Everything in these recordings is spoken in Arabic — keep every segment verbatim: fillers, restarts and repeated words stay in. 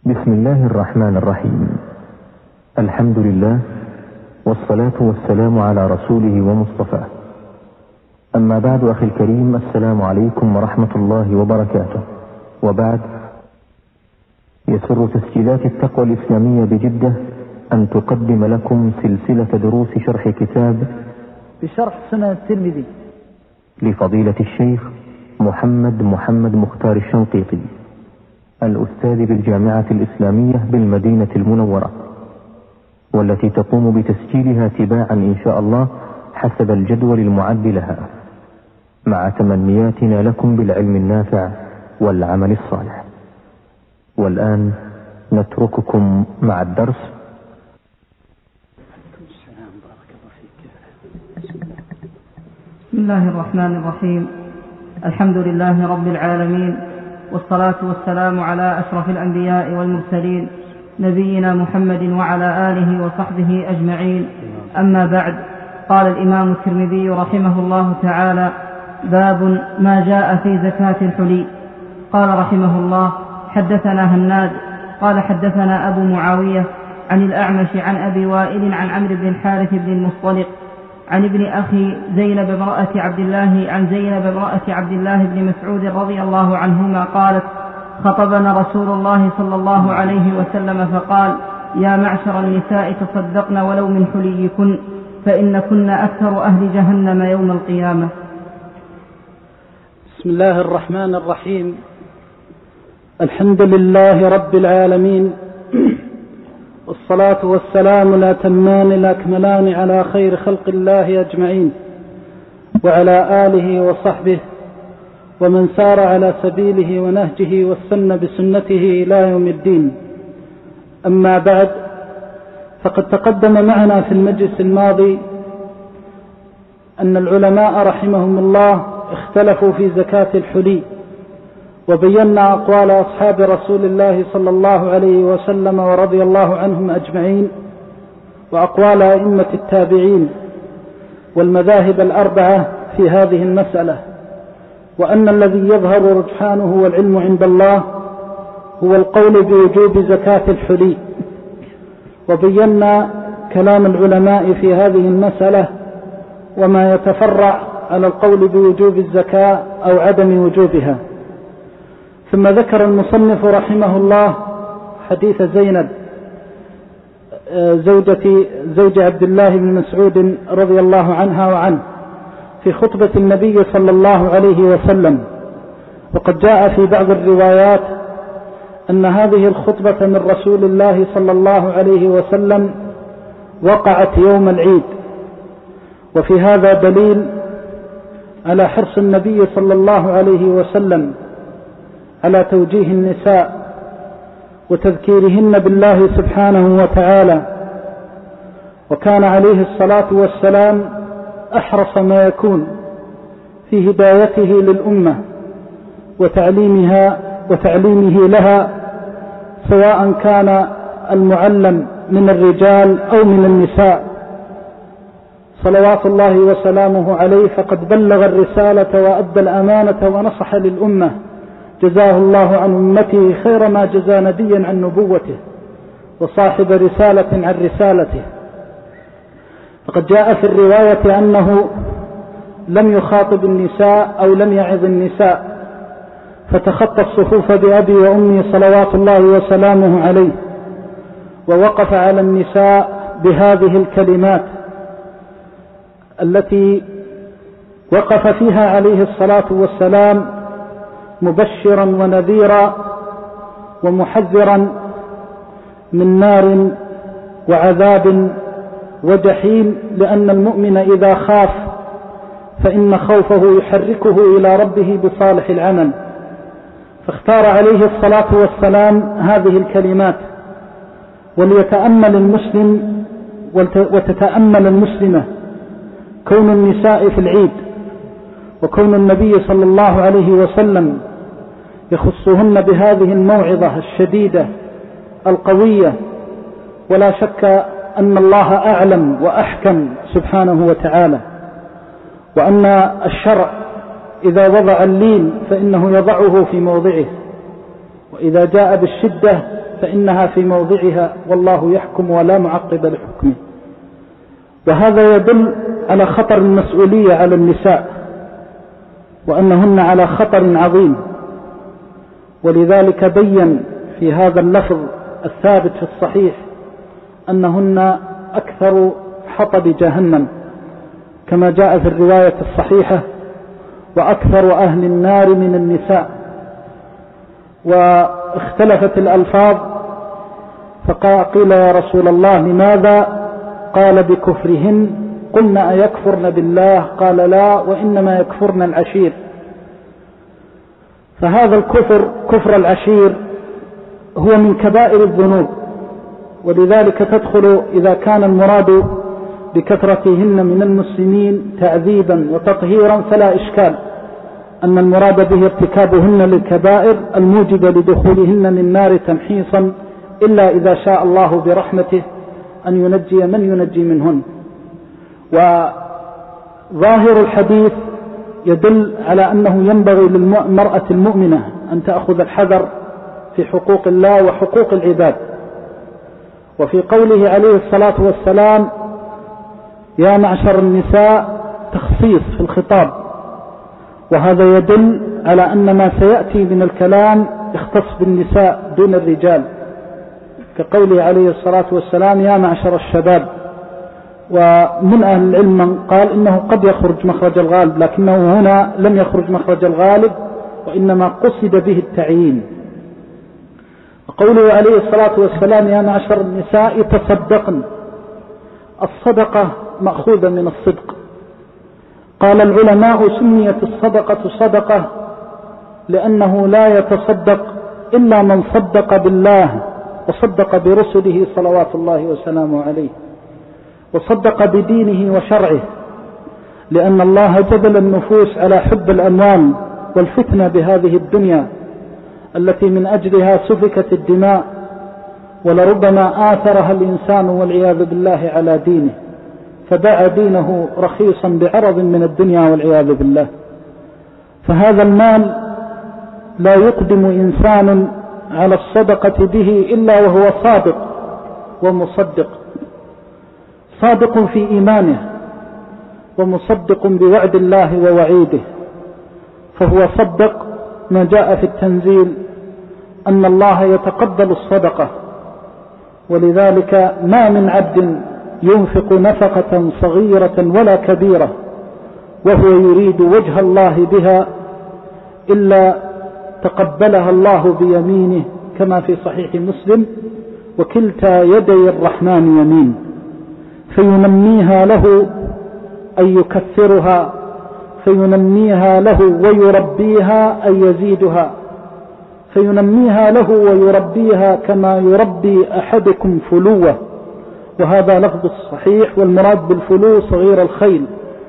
بسم الله الرحمن الرحيم. الحمد لله والصلاة والسلام على رسوله ومصطفاه. أما بعد، أخي الكريم، السلام عليكم ورحمة الله وبركاته. وبعد، يسر تسجيلات التقوى الإسلامية بجدة أن تقدم لكم سلسلة دروس شرح كتاب بشرح سنن الترمذي لفضيلة الشيخ محمد محمد مختار الشنقيطي، الأستاذ بالجامعة الإسلامية بالمدينة المنورة، والتي تقوم بتسجيلها تباعا إن شاء الله حسب الجدول المعد لها، مع تمنياتنا لكم بالعلم النافع والعمل الصالح. والآن نترككم مع الدرس. بسم الله الرحمن الرحيم. الحمد لله رب العالمين، والصلاة والسلام على أشرف الأنبياء والمرسلين، نبينا محمد وعلى آله وصحبه أجمعين. أما بعد، قال الإمام الترمذي رحمه الله تعالى: باب ما جاء في زكاة الحلي. قال رحمه الله: حدثنا هناد قال حدثنا أبو معاوية عن الأعمش عن أبي وائل عن عمرو بن الحارث بن المصطلق عن ابن أخي زينب امرأة عبد الله عن زينب امرأة عبد الله بن مسعود رضي الله عنهما قالت: خطبنا رسول الله صلى الله عليه وسلم فقال: يا معشر النساء تصدقن ولو من حليكن فإن كن أكثر أهل جهنم يوم القيامة. بسم الله الرحمن الرحيم. الحمد لله رب العالمين، والصلاة والسلام الأتمان الأكملان على خير خلق الله أجمعين، وعلى آله وصحبه ومن سار على سبيله ونهجه واستنى بسنته إلى يوم الدين. أما بعد، فقد تقدم معنا في المجلس الماضي أن العلماء رحمهم الله اختلفوا في زكاة الحلي، وبينا أقوال أصحاب رسول الله صلى الله عليه وسلم ورضي الله عنهم أجمعين، وأقوال أئمة التابعين والمذاهب الأربعة في هذه المسألة، وأن الذي يظهر رجحانه والعلم عند الله هو القول بوجوب زكاة الحلي. وبينا كلام العلماء في هذه المسألة وما يتفرع على القول بوجوب الزكاة أو عدم وجوبها. ثم ذكر المصنف رحمه الله حديث زينب زوجة زوج عبد الله بن مسعود رضي الله عنها وعنه في خطبة النبي صلى الله عليه وسلم. وقد جاء في بعض الروايات أن هذه الخطبة من رسول الله صلى الله عليه وسلم وقعت يوم العيد، وفي هذا دليل على حرص النبي صلى الله عليه وسلم على توجيه النساء وتذكيرهن بالله سبحانه وتعالى. وكان عليه الصلاة والسلام أحرص ما يكون في هدايته للأمة وتعليمها وتعليمه لها، سواء كان المعلم من الرجال أو من النساء صلوات الله وسلامه عليه، فقد بلغ الرسالة وأدى الأمانة ونصح للأمة، جزاه الله عن أمته خير ما جزى نبيا عن نبوته وصاحب رسالة عن رسالته. فقد جاء في الرواية أنه لم يخاطب النساء أو لم يعظ النساء، فتخطى الصفوف بأبي وأمي صلوات الله وسلامه عليه، ووقف على النساء بهذه الكلمات التي وقف فيها عليه الصلاة والسلام مبشرا ونذيرا ومحذرا من نار وعذاب وجحيم، لأن المؤمن إذا خاف فإن خوفه يحركه إلى ربه بصالح العمل. فاختار عليه الصلاة والسلام هذه الكلمات. وليتأمل المسلم وتتأمل المسلمة كون النساء في العيد، وكون النبي صلى الله عليه وسلم يخصهن بهذه الموعظة الشديدة القوية. ولا شك أن الله أعلم وأحكم سبحانه وتعالى، وأن الشرع إذا وضع اللين فإنه يضعه في موضعه، وإذا جاء بالشدة فإنها في موضعها، والله يحكم ولا معقب لحكمه. وهذا يدل على خطر المسؤولية على النساء، وأنهن على خطر عظيم. ولذلك بين في هذا اللفظ الثابت في الصحيح أنهن أكثر حطب جهنم، كما جاء في الرواية الصحيحة: وأكثر أهل النار من النساء. واختلفت الألفاظ، فقيل يا رسول الله لماذا؟ قال: بكفرهن. قلنا: أيكفرن بالله؟ قال: لا، وإنما يكفرن العشير. فهذا الكفر، كفر العشير، هو من كبائر الذنوب، ولذلك تدخل إذا كان المراد بكثرتهن من المسلمين تعذيبا وتطهيرا فلا إشكال أن المراد به ارتكابهن للكبائر الموجبة لدخولهن للنار تمحيصا، إلا إذا شاء الله برحمته أن ينجي من ينجي منهن. وظاهر الحديث يدل على أنه ينبغي للمرأة المؤمنة أن تأخذ الحذر في حقوق الله وحقوق العباد. وفي قوله عليه الصلاة والسلام: يا معشر النساء، تخصيص في الخطاب، وهذا يدل على أن ما سيأتي من الكلام يختص بالنساء دون الرجال، كقوله عليه الصلاة والسلام: يا معشر الشباب. ومن أهل العلم من قال إنه قد يخرج مخرج الغالب، لكنه هنا لم يخرج مخرج الغالب، وإنما قصد به التعيين. وقوله عليه الصلاة والسلام: يا معشر النساء تصدقن. الصدقة مأخوذة من الصدق. قال العلماء: سميت الصدقة صدقة لأنه لا يتصدق إلا من صدق بالله وصدق برسله صلوات الله وسلامه عليه، وصدق بدينه وشرعه، لأن الله جبل النفوس على حب الأموال والفتنة بهذه الدنيا التي من أجلها سفكت الدماء، ولربما آثرها الإنسان والعياذ بالله على دينه، فباع دينه رخيصا بعرض من الدنيا والعياذ بالله. فهذا المال لا يقدم إنسان على الصدقة به إلا وهو صادق ومصدق، صادق في إيمانه ومصدق بوعد الله ووعيده. فهو صدق ما جاء في التنزيل أن الله يتقبل الصدقة، ولذلك ما من عبد ينفق نفقة صغيرة ولا كبيرة وهو يريد وجه الله بها إلا تقبلها الله بيمينه، كما في صحيح مسلم: وكلتا يدي الرحمن يمين، فينميها له أي يكثرها، فينميها له ويربيها أي يزيدها، فينميها له ويربيها كما يربي أحدكم فلوة. وهذا لفظ الصحيح، والمراد بالفلو صغير الخيل،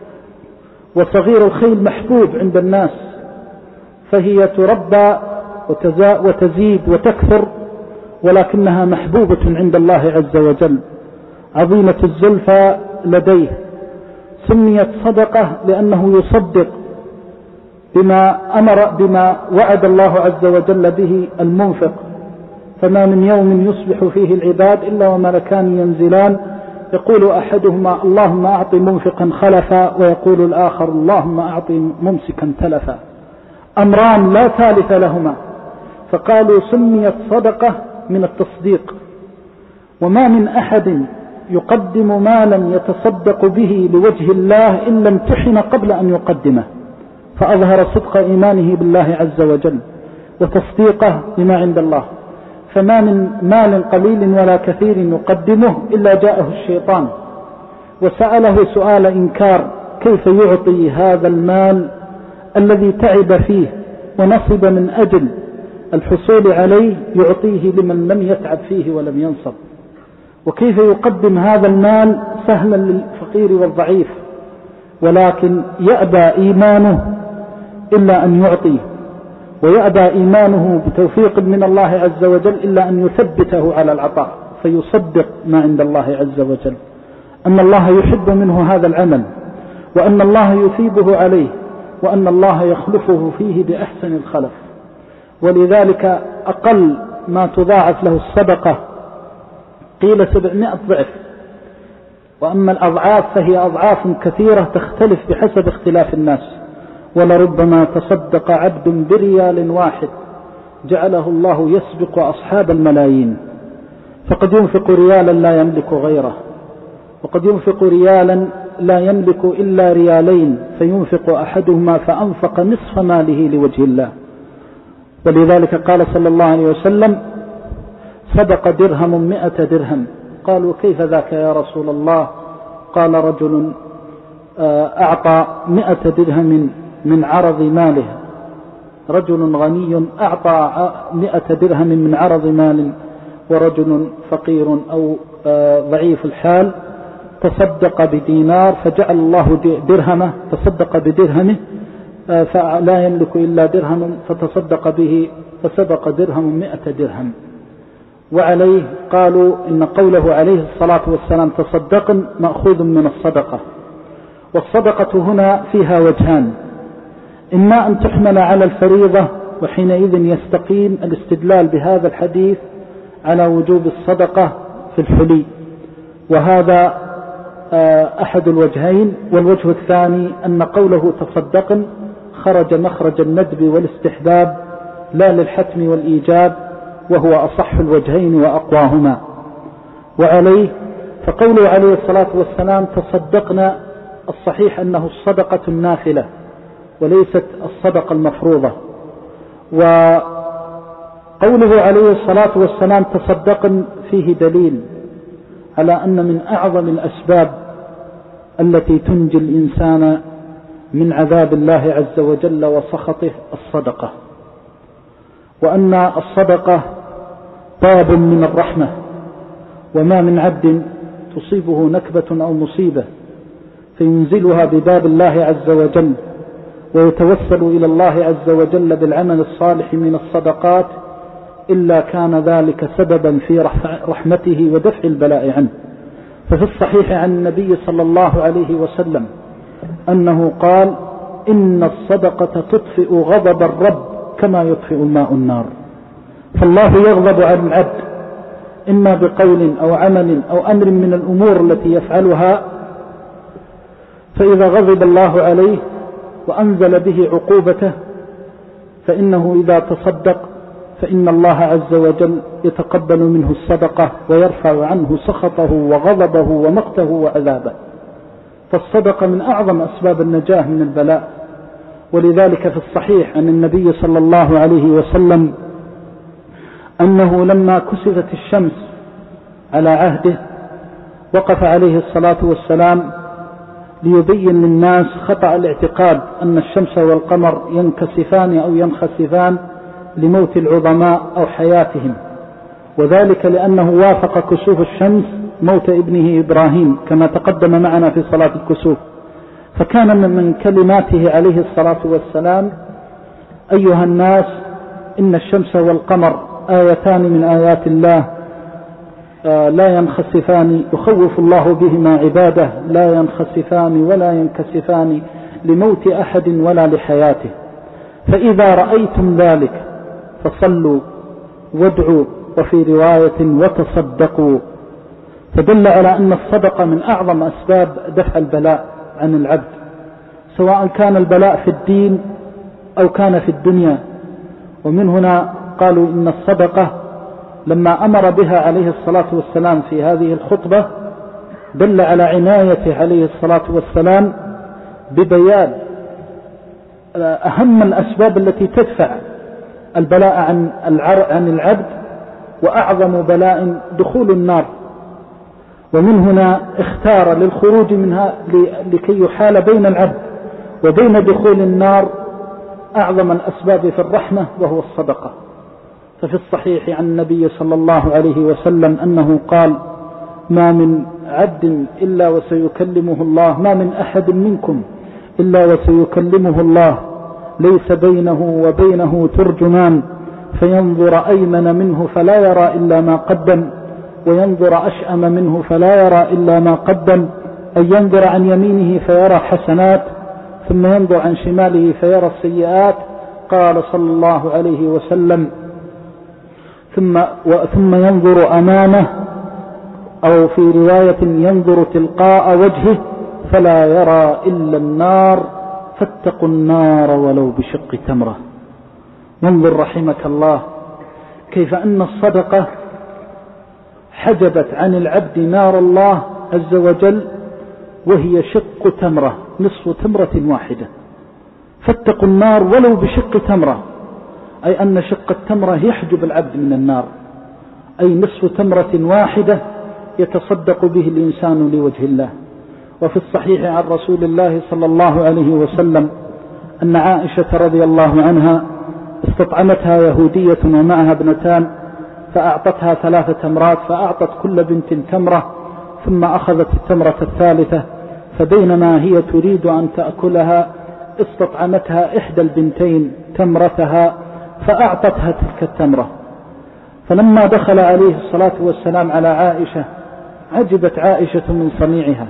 وصغير الخيل محبوب عند الناس، فهي تربى وتزيد وتكثر، ولكنها محبوبة عند الله عز وجل، عظيمة الزلفى لديه. سميت صدقة لأنه يصدق بما أمر بما وعد الله عز وجل به المنفق. فما من يوم يصبح فيه العباد إلا وملكان ينزلان، يقول أحدهما: اللهم أعط منفقا خلفا، ويقول الآخر: اللهم أعط ممسكا تلفا. أمران لا ثالث لهما، فقالوا سميت صدقة من التصديق. وما من أحد يقدم مالا يتصدق به لوجه الله إلا امتحن قبل أن يقدمه، فأظهر صدق إيمانه بالله عز وجل وتصديقه بما عند الله. فما من مال قليل ولا كثير يقدمه إلا جاءه الشيطان وسأله سؤال إنكار: كيف يعطي هذا المال الذي تعب فيه ونصب من أجل الحصول عليه، يعطيه لمن لم يتعب فيه ولم ينصب؟ وكيف يقدم هذا المال سهلا للفقير والضعيف؟ ولكن يأبى إيمانه إلا أن يعطيه، ويأبى إيمانه بتوفيق من الله عز وجل إلا أن يثبته على العطاء، فيصدق ما عند الله عز وجل، أن الله يحب منه هذا العمل، وأن الله يثيبه عليه، وأن الله يخلفه فيه بأحسن الخلف. ولذلك أقل ما تضاعف له الصدقة قيل سبعمائة ضعف، وأما الأضعاف فهي أضعاف كثيرة تختلف بحسب اختلاف الناس. ولربما تصدق عبد بريال واحد جعله الله يسبق أصحاب الملايين، فقد ينفق ريالا لا يملك غيره، وقد ينفق ريالا لا يملك إلا ريالين فينفق أحدهما فأنفق نصف ماله لوجه الله. ولذلك قال صلى الله عليه وسلم: صدق درهم مئة درهم. قالوا: كيف ذاك يا رسول الله؟ قال: رجل أعطى مئة درهم من عرض ماله، رجل غني أعطى مئة درهم من عرض مال، ورجل فقير أو ضعيف الحال تصدق بدينار فجعل الله درهمه، تصدق بدرهمه فلا يملك إلا درهم فتصدق به فسبق درهم مئة درهم. وعليه قالوا إن قوله عليه الصلاة والسلام تصدق مأخوذ من الصدقة. والصدقة هنا فيها وجهان: إما أن تحمل على الفريضة، وحينئذ يستقيم الاستدلال بهذا الحديث على وجوب الصدقة في الحلي، وهذا أحد الوجهين. والوجه الثاني أن قوله تصدق خرج مخرج الندب والاستحباب لا للحتم والإيجاب، وهو أصح الوجهين وأقواهما. وعليه فقوله عليه الصلاة والسلام تصدقنا، الصحيح أنه الصدقة النافلة وليست الصدقة المفروضة. وقوله عليه الصلاة والسلام تصدق فيه دليل على أن من أعظم الأسباب التي تنجي الإنسان من عذاب الله عز وجل وسخطه الصدقة، وأن الصدقة باب من الرحمة، وما من عبد تصيبه نكبة أو مصيبة فينزلها بباب الله عز وجل ويتوسل إلى الله عز وجل بالعمل الصالح من الصدقات إلا كان ذلك سببا في رحمته ودفع البلاء عنه. ففي الصحيح عن النبي صلى الله عليه وسلم أنه قال: إن الصدقة تطفئ غضب الرب كما يطفئ الماء النار. فالله يغضب عن العبد إما بقول أو عمل أو أمر من الأمور التي يفعلها، فإذا غضب الله عليه وأنزل به عقوبته فإنه إذا تصدق فإن الله عز وجل يتقبل منه الصدقة ويرفع عنه سخطه وغضبه ومقته وعذابه. فالصدقة من أعظم أسباب النجاة من البلاء. ولذلك في الصحيح عن النبي صلى الله عليه وسلم أنه لما كسفت الشمس على عهده وقف عليه الصلاة والسلام ليبين للناس خطأ الاعتقاد أن الشمس والقمر ينكسفان أو ينخسفان لموت العظماء أو حياتهم، وذلك لأنه وافق كسوف الشمس موت ابنه إبراهيم كما تقدم معنا في صلاة الكسوف. فكان من كلماته عليه الصلاة والسلام: أيها الناس، إن الشمس والقمر آيتان من آيات الله لا ينخسفان، يخوف الله بهما عباده، لا ينخسفان ولا ينكسفان لموت أحد ولا لحياته، فإذا رأيتم ذلك فصلوا وادعوا، وفي رواية وتصدقوا. فدل على أن الصدقة من أعظم أسباب دفع البلاء عن العبد، سواء كان البلاء في الدين أو كان في الدنيا. ومن هنا قالوا إن الصدقة لما أمر بها عليه الصلاة والسلام في هذه الخطبة دل على عنايته عليه الصلاة والسلام ببيان أهم الأسباب التي تدفع البلاء عن عن العبد، وأعظم بلاء دخول النار. ومن هنا اختار للخروج منها لكي يحال بين العبد وبين دخول النار أعظم الأسباب في الرحمة وهو الصدقة. ففي الصحيح عن النبي صلى الله عليه وسلم أنه قال: ما من عبد إلا وسيكلمه الله، ما من أحد منكم إلا وسيكلمه الله ليس بينه وبينه ترجمان، فينظر أيمن منه فلا يرى إلا ما قدم، وينظر أشأم منه فلا يرى إلا ما قدم، أن ينظر عن يمينه فيرى حسنات، ثم ينظر عن شماله فيرى السيئات، قال صلى الله عليه وسلم ثم, ثم ينظر أمامه، أو في رواية ينظر تلقاء وجهه فلا يرى إلا النار فاتقوا النار ولو بشق تمرة. وانظر رحمك الله كيف أن الصدقة حجبت عن العبد نار الله عز وجل، وهي شق تمرة، نصف تمرة واحدة. فاتقوا النار ولو بشق تمرة، أي أن شق التمرة يحجب العبد من النار، أي نصف تمرة واحدة يتصدق به الإنسان لوجه الله. وفي الصحيح عن رسول الله صلى الله عليه وسلم أن عائشة رضي الله عنها استطعمتها يهودية ومعها ابنتان، فأعطتها ثلاث تمرات، فأعطت كل بنت تمرة، ثم أخذت التمرة الثالثة، فبينما هي تريد أن تأكلها استطعمتها إحدى البنتين تمرتها فأعطتها تلك التمرة. فلما دخل عليه الصلاة والسلام على عائشة عجبت عائشة من صنيعها،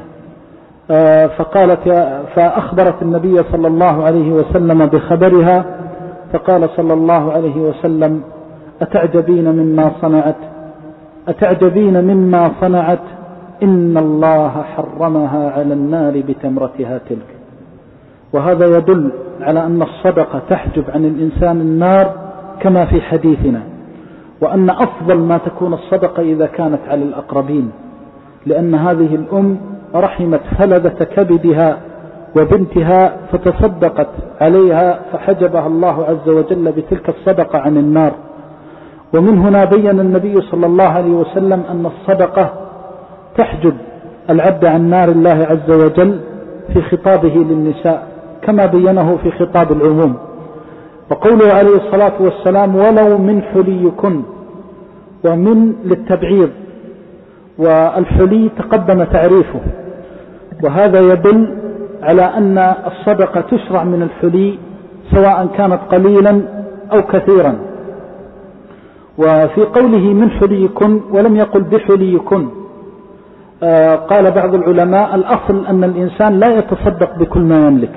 فقالت يا فأخبرت النبي صلى الله عليه وسلم بخبرها، فقال صلى الله عليه وسلم أتعجبين مما صنعت أتعجبين مما صنعت إن الله حرمها على النار بتمرتها تلك. وهذا يدل على أن الصدقة تحجب عن الإنسان النار كما في حديثنا، وأن أفضل ما تكون الصدقة إذا كانت على الأقربين، لأن هذه الأم رحمت فلذة كبدها وبنتها فتصدقت عليها فحجبها الله عز وجل بتلك الصدقة عن النار. ومن هنا بين النبي صلى الله عليه وسلم أن الصدقة تحجب العبد عن نار الله عز وجل في خطابه للنساء كما بينه في خطاب العموم. وقوله عليه الصلاة والسلام ولو من حليكن، ومن للتبعيض، والحلي تقدم تعريفه، وهذا يدل على أن الصدقة تشرع من الحلي سواء كانت قليلا أو كثيرا. وفي قوله من حليكن ولم يقل بحليكن، آه قال بعض العلماء الأصل أن الإنسان لا يتصدق بكل ما يملك،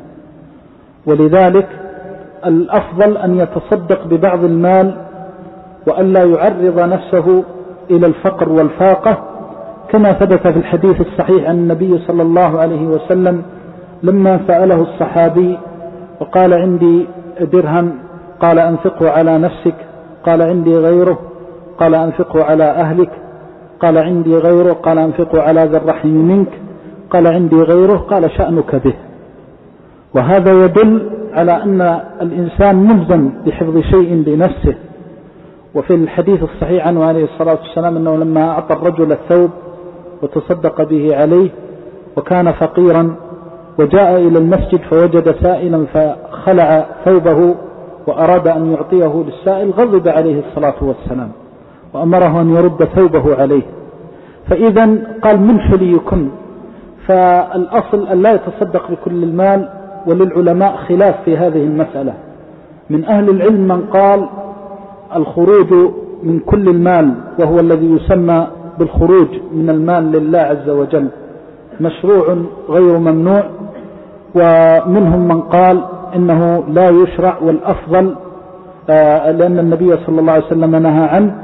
ولذلك الأفضل أن يتصدق ببعض المال وألا يعرض نفسه إلى الفقر والفاقة، كما ثبت في الحديث الصحيح عن النبي صلى الله عليه وسلم لما سأله الصحابي وقال عندي درهم، قال أنفقه على نفسك، قال عندي غيره، قال أنفقه على أهلك، قال عندي غيره، قال أنفقه على ذي الرحم منك، قال عندي غيره، قال شأنك به. وهذا يدل على أن الإنسان ملزم بحفظ شيء لنفسه. وفي الحديث الصحيح عنه عليه الصلاة والسلام أنه لما أعطى الرجل الثوب وتصدق به عليه وكان فقيرا وجاء إلى المسجد فوجد سائلا فخلع ثوبه وأراد أن يعطيه للسائل، غضب عليه الصلاة والسلام وأمره أن يرد ثوبه عليه. فإذا قال من حليكن، فالأصل أن لا يتصدق بكل المال، وللعلماء خلاف في هذه المسألة. من أهل العلم من قال الخروج من كل المال، وهو الذي يسمى بالخروج من المال لله عز وجل، مشروع غير ممنوع. ومنهم من قال إنه لا يشرع والأفضل لأن النبي صلى الله عليه وسلم نهى عنه،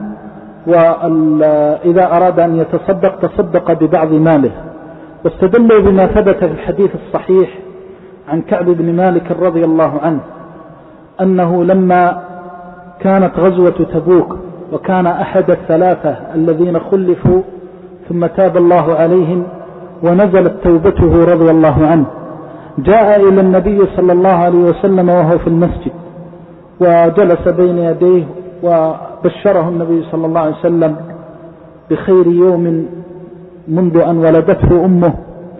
وإذا أراد أن يتصدق تصدق ببعض ماله. واستدلوا بما ثبت في الحديث الصحيح عن كعب بن مالك رضي الله عنه أنه لما كانت غزوة تبوك وكان أحد الثلاثة الذين خلفوا ثم تاب الله عليهم ونزلت توبته رضي الله عنه، جاء إلى النبي صلى الله عليه وسلم وهو في المسجد وجلس بين يديه وبشره النبي صلى الله عليه وسلم بخير يوم منذ أن ولدته أمه،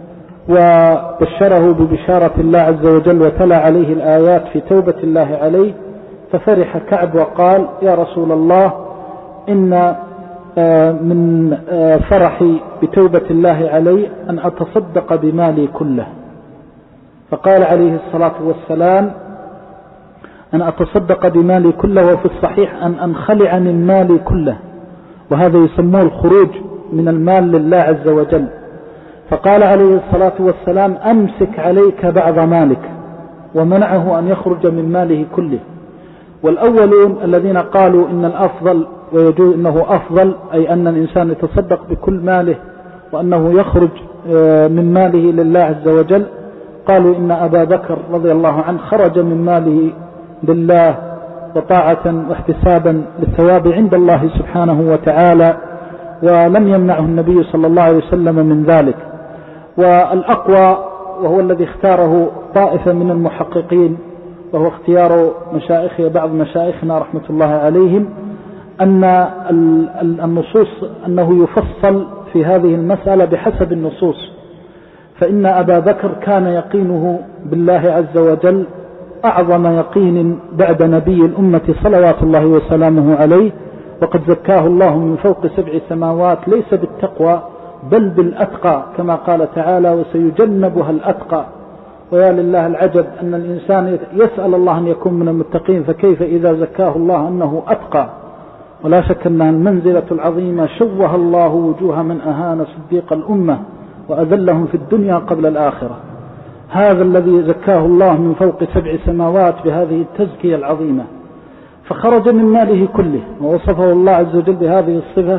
وبشره ببشارة الله عز وجل وتلا عليه الآيات في توبة الله عليه. ففرح كعب وقال يا رسول الله إن من فرحي بتوبة الله علي أن أتصدق بمالي كله. فقال عليه الصلاة والسلام أن أتصدق بمالي كله، وفي الصحيح أن أنخلع من مالي كله، وهذا يسموه الخروج من المال لله عز وجل. فقال عليه الصلاة والسلام أمسك عليك بعض مالك، ومنعه أن يخرج من ماله كله. والأولون الذين قالوا إن الأفضل ويجوز إنه أفضل، أي أن الإنسان يتصدق بكل ماله وأنه يخرج من ماله لله عز وجل، قالوا إن أبا بكر رضي الله عنه خرج من ماله لله وطاعة واحتسابا للثواب عند الله سبحانه وتعالى، ولم يمنعه النبي صلى الله عليه وسلم من ذلك. والأقوى وهو الذي اختاره طائفة من المحققين وهو اختيار مشايخ بعض مشايخنا رحمة الله عليهم، أن النصوص أنه يفصل في هذه المسألة بحسب النصوص، فإن أبا بكر كان يقينه بالله عز وجل أعظم يقين بعد نبي الأمة صلوات الله وسلامه عليه، وقد زكاه الله من فوق سبع سماوات ليس بالتقوى بل بالأتقى كما قال تعالى وسيجنبها الأتقى. ويا لله العجب أن الإنسان يسأل الله أن يكون من المتقين، فكيف إذا زكاه الله أنه أتقى؟ ولا شك أنها المنزلة العظيمة شوه الله وجوه من أهان صديق الأمة وأذلهم في الدنيا قبل الآخرة. هذا الذي زكاه الله من فوق سبع سماوات بهذه التزكية العظيمة، فخرج من ماله كله ووصفه الله عز وجل بهذه الصفة.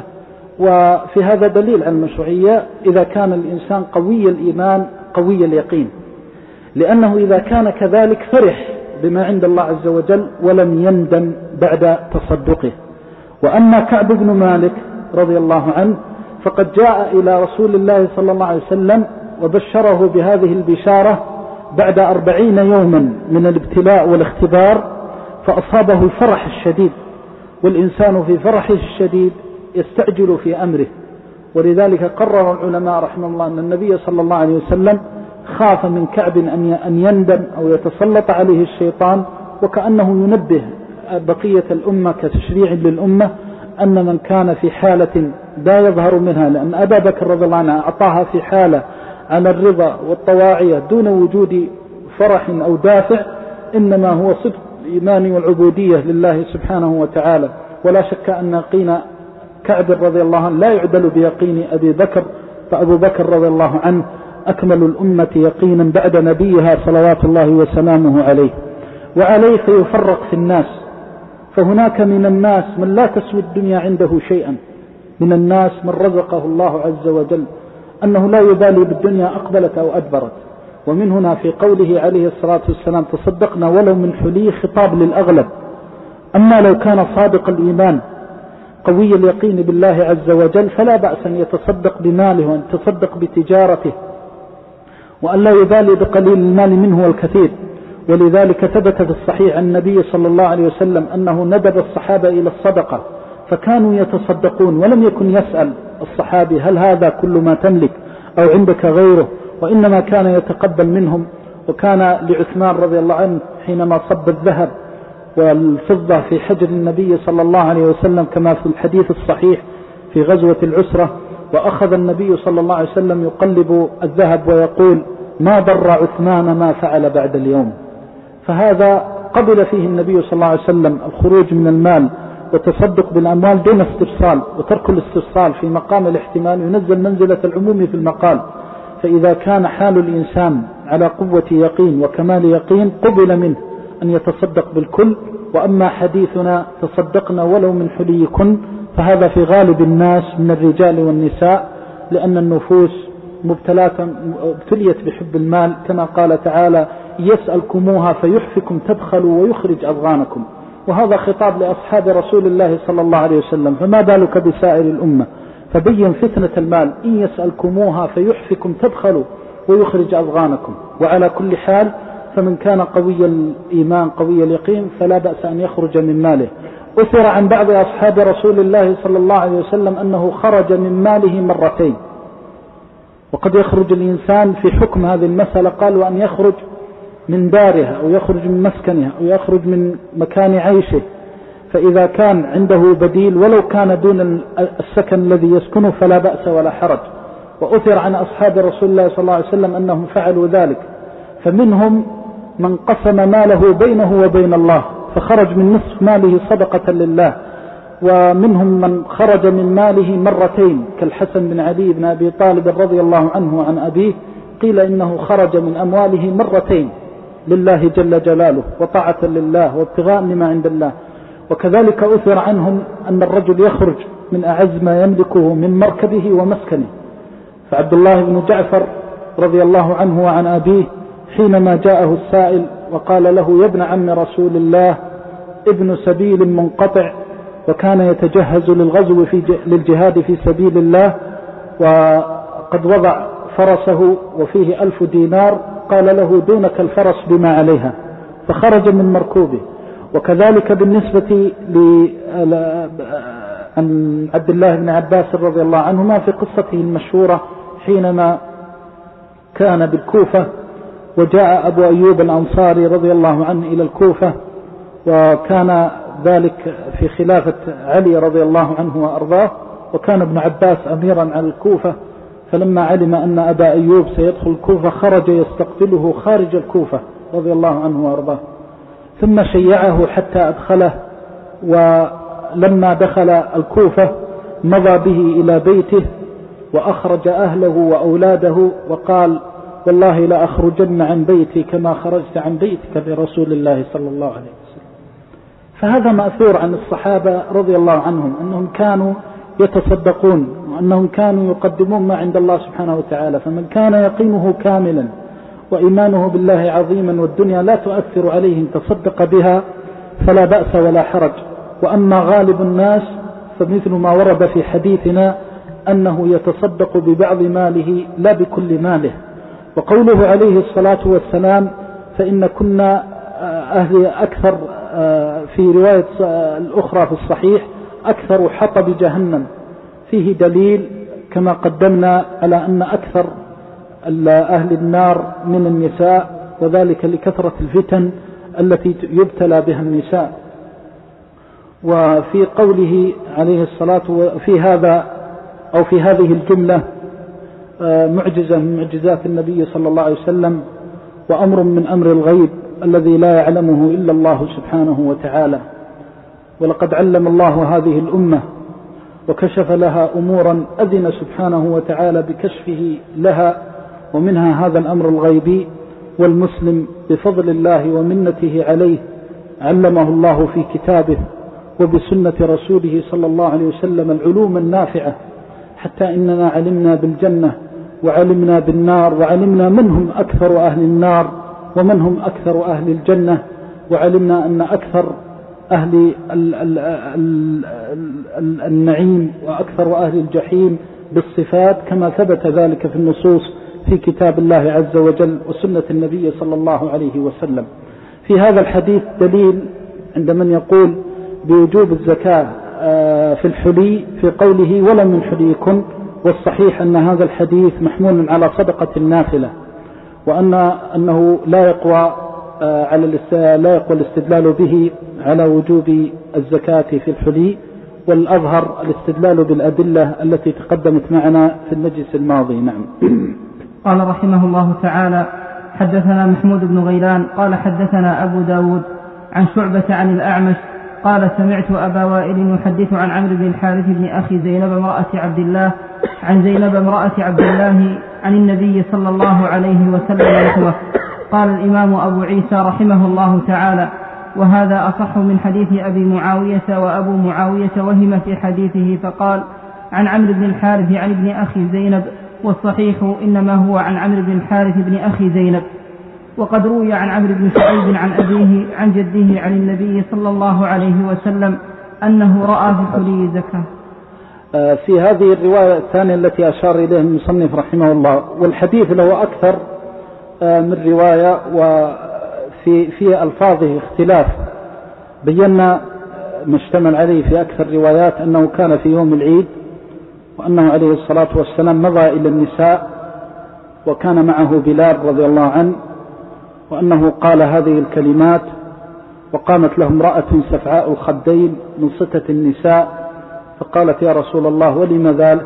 وفي هذا دليل على المشروعية إذا كان الإنسان قوي الإيمان قوي اليقين، لأنه إذا كان كذلك فرح بما عند الله عز وجل ولم يندم بعد تصدقه. وأما كعب بن مالك رضي الله عنه فقد جاء إلى رسول الله صلى الله عليه وسلم وبشره بهذه البشارة بعد أربعين يوما من الابتلاء والاختبار، فأصابه الفرح الشديد، والإنسان في فرحه الشديد يستعجل في أمره. ولذلك قرر العلماء رحمه الله أن النبي صلى الله عليه وسلم خاف من كعب أن يندم أو يتسلط عليه الشيطان، وكأنه ينبه بقية الأمة كتشريع للأمة أن من كان في حالة لا يظهر منها، لأن أبا بكر رضي الله عنه أعطاها في حالة على الرضا والطواعية دون وجود فرح أو دافع، إنما هو صدق الإيمان والعبودية لله سبحانه وتعالى. ولا شك أن يقين كعب رضي الله عنه لا يعدل بيقين أبي بكر، فأبو بكر رضي الله عنه أكمل الأمة يقينا بعد نبيها صلوات الله وسلامه عليه. وعليه فيفرق في الناس، فهناك من الناس من لا تسوي الدنيا عنده شيئا، من الناس من رزقه الله عز وجل أنه لا يبالي بالدنيا أقبلت أو أدبرت. ومن هنا في قوله عليه الصلاة والسلام تصدقنا ولو من حلي خطاب للأغلب. أما لو كان صادق الإيمان قوي اليقين بالله عز وجل فلا بأس أن يتصدق بماله وأن يتصدق بتجارته، وأن لا يبالي بقليل المال منه والكثير. ولذلك ثبت في الصحيح عن النبي صلى الله عليه وسلم أنه ندب الصحابة إلى الصدقة فكانوا يتصدقون، ولم يكن يسأل الصحابي هل هذا كل ما تملك أو عندك غيره، وإنما كان يتقبل منهم. وكان لعثمان رضي الله عنه حينما صب الذهب والفضة في حجر النبي صلى الله عليه وسلم كما في الحديث الصحيح في غزوة العسرة، وأخذ النبي صلى الله عليه وسلم يقلب الذهب ويقول ما ضر عثمان ما فعل بعد اليوم. فهذا قبل فيه النبي صلى الله عليه وسلم الخروج من المال والتصدق بالأموال دون استفصال، وترك الاستفصال في مقام الاحتمال ينزل منزلة العموم في المقال. فإذا كان حال الإنسان على قوة يقين وكمال يقين قبل منه أن يتصدق بالكل. وأما حديثنا تصدقنا ولو من حليكن فهذا في غالب الناس من الرجال والنساء، لأن النفوس ابتليت بحب المال كما قال تعالى يسألكموها فيحفكم تبخلوا ويخرج أضغانكم. وهذا خطاب لأصحاب رسول الله صلى الله عليه وسلم، فما بالك بسائر الأمة؟ فبين فتنة المال إن يسألكموها فيحفكم تبخلوا ويخرج أضغانكم. وعلى كل حال فمن كان قوي الإيمان قوي اليقين فلا بأس أن يخرج من ماله. أثر عن بعض أصحاب رسول الله صلى الله عليه وسلم أنه خرج من ماله مرتين. وقد يخرج الإنسان في حكم هذه المسألة قالوا أن يخرج من دارها أو يخرج من مسكنها أو يخرج من مكان عيشه، فإذا كان عنده بديل ولو كان دون السكن الذي يسكنه فلا بأس ولا حرج. وأثر عن أصحاب رسول الله صلى الله عليه وسلم أنهم فعلوا ذلك، فمنهم من قسم ماله بينه وبين الله فخرج من نصف ماله صدقة لله، ومنهم من خرج من ماله مرتين كالحسن بن علي بن أبي طالب رضي الله عنه عن أبيه، قيل إنه خرج من أمواله مرتين لله جل جلاله وطاعة لله وابتغاء لما عند الله. وكذلك أثر عنهم أن الرجل يخرج من أعز ما يملكه من مركبه ومسكنه. فعبد الله بن جعفر رضي الله عنه وعن أبيه حينما جاءه السائل وقال له: يا ابن عم رسول الله، ابن سبيل منقطع، وكان يتجهز للغزو في للجهاد في سبيل الله، وقد وضع فرسه وفيه ألف دينار، قال له: دونك الفرس بما عليها، فخرج من مركوبه. وكذلك بالنسبة عن عبد الله بن عباس رضي الله عنهما في قصته المشهورة حينما كان بالكوفة وجاء أبو أيوب الأنصاري رضي الله عنه إلى الكوفة، وكان ذلك في خلافة علي رضي الله عنه وأرضاه، وكان ابن عباس أميرا على الكوفة. فلما علم أن أبا أيوب سيدخل الكوفة خرج يستقبله خارج الكوفة رضي الله عنه وأرضاه، ثم شيعه حتى أدخله. ولما دخل الكوفة مضى به إلى بيته وأخرج أهله وأولاده وقال: والله لا أخرجن عن بيتي كما خرجت عن بيتك برسول الله صلى الله عليه وسلم. فهذا مأثور عن الصحابة رضي الله عنهم أنهم كانوا يتصدقون، وأنهم كانوا يقدمون ما عند الله سبحانه وتعالى. فمن كان يقينه كاملا وإيمانه بالله عظيما والدنيا لا تؤثر عليه تصدق بها فلا بأس ولا حرج. وأما غالب الناس فمثل ما ورد في حديثنا أنه يتصدق ببعض ماله لا بكل ماله. وقوله عليه الصلاة والسلام: فإن كنا أهل أكثر، في رواية الأخرى في الصحيح: أكثر حطب جهنم، فيه دليل كما قدمنا على أن أكثر أهل النار من النساء، وذلك لكثرة الفتن التي يبتلى بها النساء. وفي قوله عليه الصلاة في هذا أو في هذه الجملة معجزة من معجزات النبي صلى الله عليه وسلم، وأمر من أمر الغيب الذي لا يعلمه إلا الله سبحانه وتعالى. ولقد علم الله هذه الأمة وكشف لها أمورا أذن سبحانه وتعالى بكشفه لها، ومنها هذا الأمر الغيبي. والمسلم بفضل الله ومنته عليه علمه الله في كتابه وبسنة رسوله صلى الله عليه وسلم العلوم النافعة، حتى إننا علمنا بالجنة وعلمنا بالنار، وعلمنا من هم أكثر أهل النار ومن هم أكثر أهل الجنة، وعلمنا أن أكثر أهل النعيم وأكثر أهل الجحيم بالصفات، كما ثبت ذلك في النصوص في كتاب الله عز وجل وسنة النبي صلى الله عليه وسلم. في هذا الحديث دليل عند من يقول بوجوب الزكاة في الحلي في قوله: ولا من حليكم. والصحيح أن هذا الحديث محمول على صدقة النافلة، وأن أنه لا يقوى على لا يقوى الاستدلال به على وجوب الزكاة في الحلي، والأظهر الاستدلال بالأدلة التي تقدمت معنا في المجلس الماضي. نعم. قال رحمه الله تعالى: حدثنا محمود بن غيلان قال حدثنا أبو داود عن شعبة عن الأعمش قال: سمعت أبا وائل يحدث عن عمرو بن الحارث بن أخي زينب امرأة عبد الله عن زينب امرأة عبد الله عن النبي صلى الله عليه وسلم نحوه. قال الإمام أبو عيسى رحمه الله تعالى: وهذا أصح من حديث أبي معاوية، وأبو معاوية وهم في حديثه فقال عن عمرو بن الحارث عن ابن أخي زينب، والصحيح إنما هو عن عمرو بن الحارث بن أخي زينب. وقد روي عن عمرو بن شعيب عن أبيه عن جده عن النبي صلى الله عليه وسلم أنه رأى في الحلي زكاة. في هذه الرواية الثانية التي أشار إليها المصنف رحمه الله، والحديث له أكثر من رواية وفي في ألفاظه اختلاف، بينا ما اشتمل عليه في أكثر روايات أنه كان في يوم العيد، وأنه عليه الصلاة والسلام مضى إلى النساء وكان معه بلال رضي الله عنه، وأنه قال هذه الكلمات: وقامت له امرأة سفعاء الخدين من ستة النساء فقالت: يا رسول الله ولم ذلك؟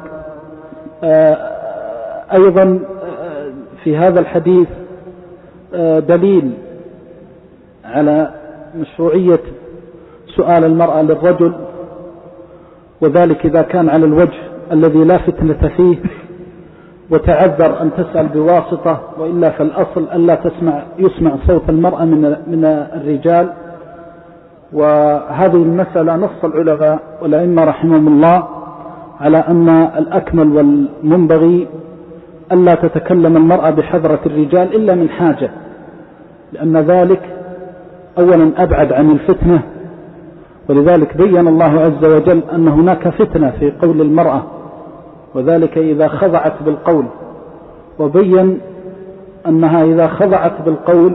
أيضا في هذا الحديث دليل على مشروعية سؤال المرأة للرجل، وذلك إذا كان على الوجه الذي لا فتنة فيه، وتعذر أن تسأل بواسطة، وإلا فالأصل ألا تسمع يسمع صوت المرأة من من الرجال. وهذه المسألة نص العلماء والأئمة رحمهم الله على أن الأكمل والمنبغي ألا تتكلم المرأة بحضرة الرجال إلا من حاجة، لأن ذلك أولا أبعد عن الفتنة، ولذلك بين الله عز وجل أن هناك فتنة في قول المرأة، وذلك إذا خضعت بالقول، وبين أنها إذا خضعت بالقول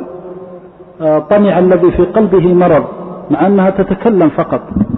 طمع الذي في قلبه مرض، مع أنها تتكلم فقط،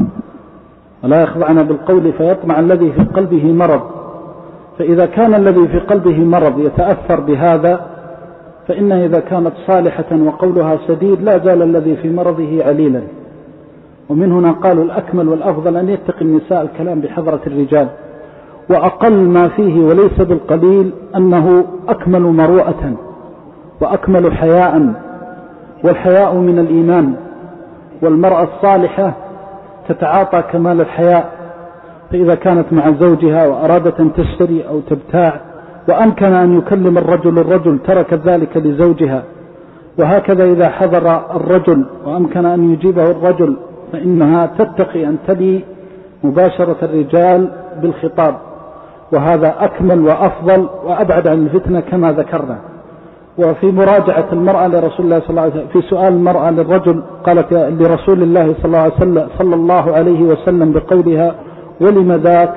ولا يخضعن بالقول فيطمع الذي في قلبه مرض. فإذا كان الذي في قلبه مرض يتأثر بهذا، فإن إذا كانت صالحة وقولها سديد لا زال الذي في مرضه عليلا. ومن هنا قالوا الأكمل والأفضل أن يتقي النساء الكلام بحضرة الرجال، وأقل ما فيه وليس بالقليل أنه أكمل مروءة وأكمل حياء، والحياء من الإيمان، والمرأة الصالحة تتعاطى كمال الحياء. فإذا كانت مع زوجها وأرادت أن تشتري أو تبتاع وأمكن أن يكلم الرجل الرجل تركت ذلك لزوجها، وهكذا إذا حضر الرجل وأمكن أن يجيبه الرجل فإنها تتقي أن تلي مباشرة الرجال بالخطاب، وهذا أكمل وأفضل وأبعد عن الفتنة كما ذكرنا. وفي مراجعة المرأة لرسول الله صلى الله عليه وسلم في سؤال المرأة للرجل قالت لرسول الله صلى الله عليه وسلم, صلى الله عليه وسلم بقولها ولم ذاك،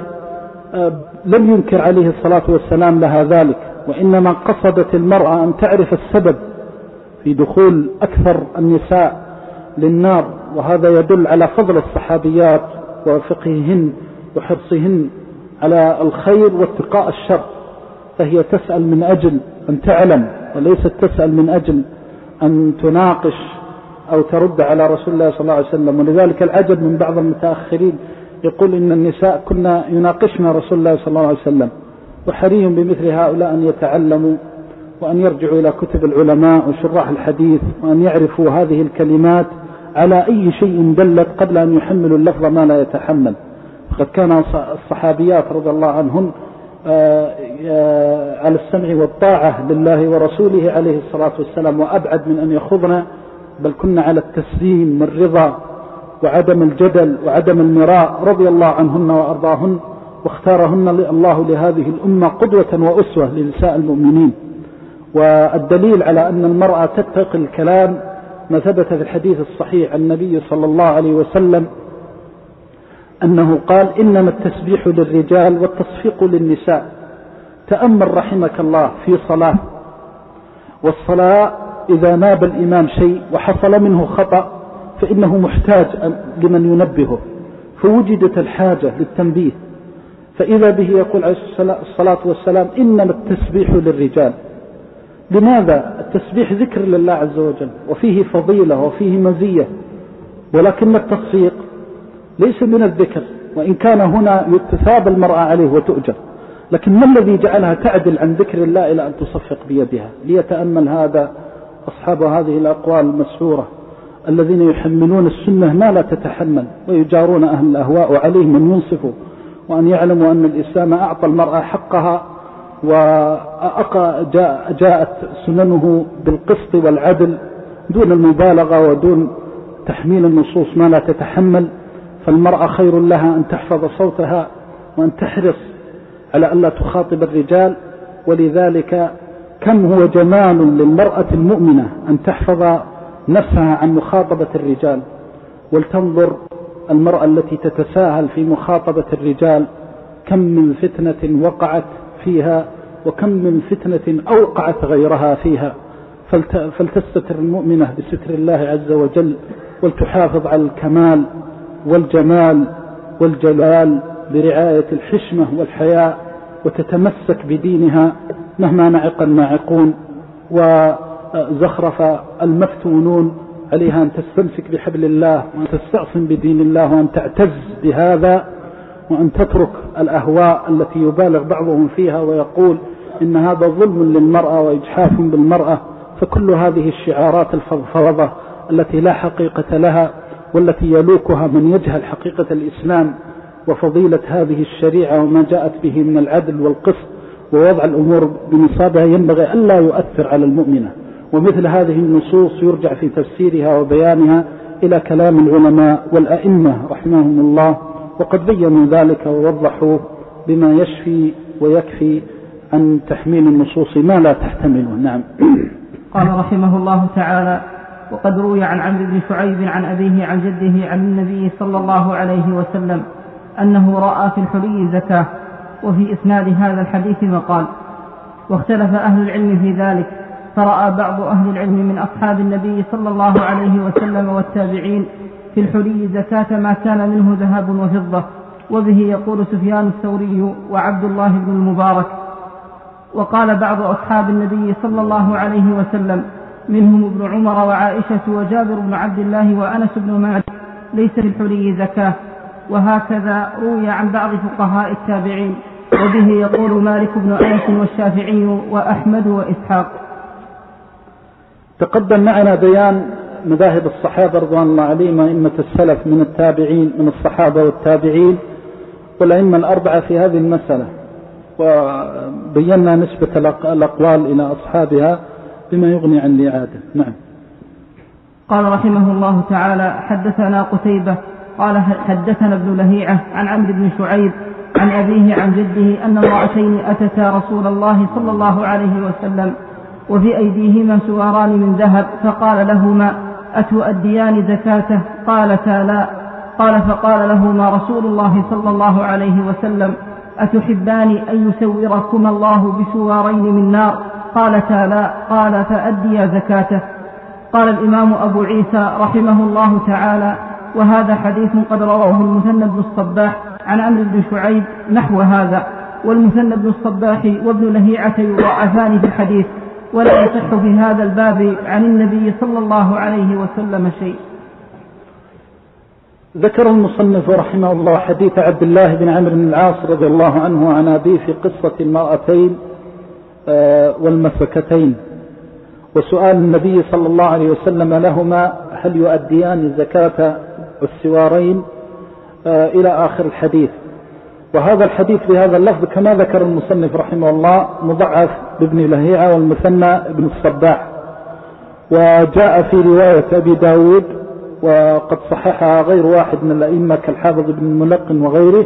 لم ينكر عليه الصلاة والسلام لها ذلك، وإنما قصدت المرأة أن تعرف السبب في دخول أكثر النساء للنار، وهذا يدل على فضل الصحابيات وفقههن وحرصهن على الخير واتقاء الشر. فهي تسأل من أجل أن تعلم، وليست تسأل من أجل أن تناقش أو ترد على رسول الله صلى الله عليه وسلم. ولذلك العجب من بعض المتأخرين يقول إن النساء كنا يناقشنا رسول الله صلى الله عليه وسلم، وحري بمثل هؤلاء أن يتعلموا وأن يرجعوا إلى كتب العلماء وشراح الحديث، وأن يعرفوا هذه الكلمات على أي شيء دلت قبل أن يحملوا اللفظ ما لا يتحمل. فقد كان الصحابيات رضي الله عنهن على السمع والطاعة لله ورسوله عليه الصلاة والسلام، وأبعد من أن يخضن، بل كنا على التسليم والرضا وعدم الجدل وعدم المراء رضي الله عنهن وأرضاهن، واختارهن الله لهذه الأمة قدوة وأسوة لنساء المؤمنين. والدليل على أن المرأة تتقي الكلام ما ثبت في الحديث الصحيح عن النبي صلى الله عليه وسلم أنه قال إنما التسبيح للرجال والتصفيق للنساء. تأمل رحمك الله في صلاة، والصلاة إذا ناب الإمام شيء وحصل منه خطأ فإنه محتاج لمن ينبهه، فوجدت الحاجة للتنبيه، فإذا به يقول عليه الصلاة والسلام إنما التسبيح للرجال. لماذا؟ التسبيح ذكر لله عز وجل وفيه فضيلة وفيه مزية، ولكن التصفيق ليس من الذكر، وإن كان هنا يتثاب المرأة عليه وتؤجر، لكن ما الذي جعلها تعدل عن ذكر الله إلى أن تصفق بيدها؟ ليتأمل هذا أصحاب هذه الأقوال المسحورة الذين يحملون السنة ما لا تتحمل ويجارون أهل الأهواء، وعليهم أن ينصفوا وأن يعلموا أن الإسلام أعطى المرأة حقها، وجاءت سننه بالقسط والعدل دون المبالغة ودون تحميل النصوص ما لا تتحمل. فالمرأة خير لها أن تحفظ صوتها وأن تحرص على أن لا تخاطب الرجال، ولذلك كم هو جمال للمرأة المؤمنة أن تحفظ نفسها عن مخاطبة الرجال. ولتنظر المرأة التي تتساهل في مخاطبة الرجال كم من فتنة وقعت فيها، وكم من فتنة أوقعت غيرها فيها. فلتستتر المؤمنة بستر الله عز وجل، ولتحافظ على الكمال والجمال والجلال برعاية الحشمة والحياء، وتتمسك بدينها مهما نعق الناعقون وزخرف المفتونون. عليها أن تستمسك بحبل الله وأن تستعصم بدين الله وأن تعتز بهذا، وأن تترك الأهواء التي يبالغ بعضهم فيها ويقول إن هذا ظلم للمرأة وإجحاف بالمرأة. فكل هذه الشعارات الفضفاضة التي لا حقيقة لها، والتي يلوكها من يجهل حقيقة الإسلام وفضيلة هذه الشريعة وما جاءت به من العدل والقسط ووضع الأمور بنصابها ينبغي ألا يؤثر على المؤمنة، ومثل هذه النصوص يرجع في تفسيرها وبيانها إلى كلام العلماء والأئمة رحمهم الله، وقد بينوا ذلك ووضحوا بما يشفي ويكفي عن تحميل النصوص ما لا تحتمله. نعم. قال رحمه الله تعالى: وقد روي عن عمرو بن شعيب عن أبيه عن جده عن النبي صلى الله عليه وسلم أنه رأى في الحلي زكاة. وفي إسناد هذا الحديث مقال، واختلف أهل العلم في ذلك، فرأى بعض أهل العلم من أصحاب النبي صلى الله عليه وسلم والتابعين في الحلي زكاة ما كان منه ذهب وفضة، وبه يقول سفيان الثوري وعبد الله بن المبارك. وقال بعض أصحاب النبي صلى الله عليه وسلم منهم ابن عمر وعائشة وجابر بن عبد الله وأنس بن مالك ليس في الحلي زكاة. وهكذا روي عن بعض فقهاء التابعين، وبه يقول مالك بن أنس والشافعي وأحمد وإسحاق. تقدم معنا بيان مذاهب الصحابة رضوان الله عليهم وأئمة السلف من التابعين من الصحابة والتابعين والأئمة الأربعة في هذه المسألة، وبينا نسبة الأقوال إلى أصحابها بما يغني عن الإعادة. نعم. قال رحمه الله تعالى: حدثنا قتيبة قال حدثنا ابن لهيعة عن عمرو بن شعيب عن أبيه عن جده أن امرأتين أتتا رسول الله صلى الله عليه وسلم وفي أيديهما سواران من ذهب، فقال لهما: أتؤديان زكاته؟ قالتا لا. قال فقال لهما رسول الله صلى الله عليه وسلم: أتحبان أن يسوركما الله بسوارين من نار؟ قالتا لا. قال فأديا زكاته. قال الإمام أبو عيسى رحمه الله تعالى: وهذا حديث قد رواه المثنى بن الصباح عن عمرو بن شعيب نحو هذا، والمثنى بن الصباح وابن لهيعة يضاعفان في الحديث، ولا يصح في هذا الباب عن النبي صلى الله عليه وسلم شيء. ذكر المصنف رحمه الله حديث عبد الله بن عمرو بن العاص رضي الله عنه عن أبيه في قصة المرأتين والمسكتين، وسؤال النبي صلى الله عليه وسلم لهما: هل يؤديان زكاة السوارين؟ إلى آخر الحديث. وهذا الحديث بهذا اللفظ كما ذكر المصنف رحمه الله مضعف بابن لهيعة والمثنى بن الصباح. وجاء في رواية أبي داود وقد صححها غير واحد من الأئمة كالحافظ بن الملقن وغيره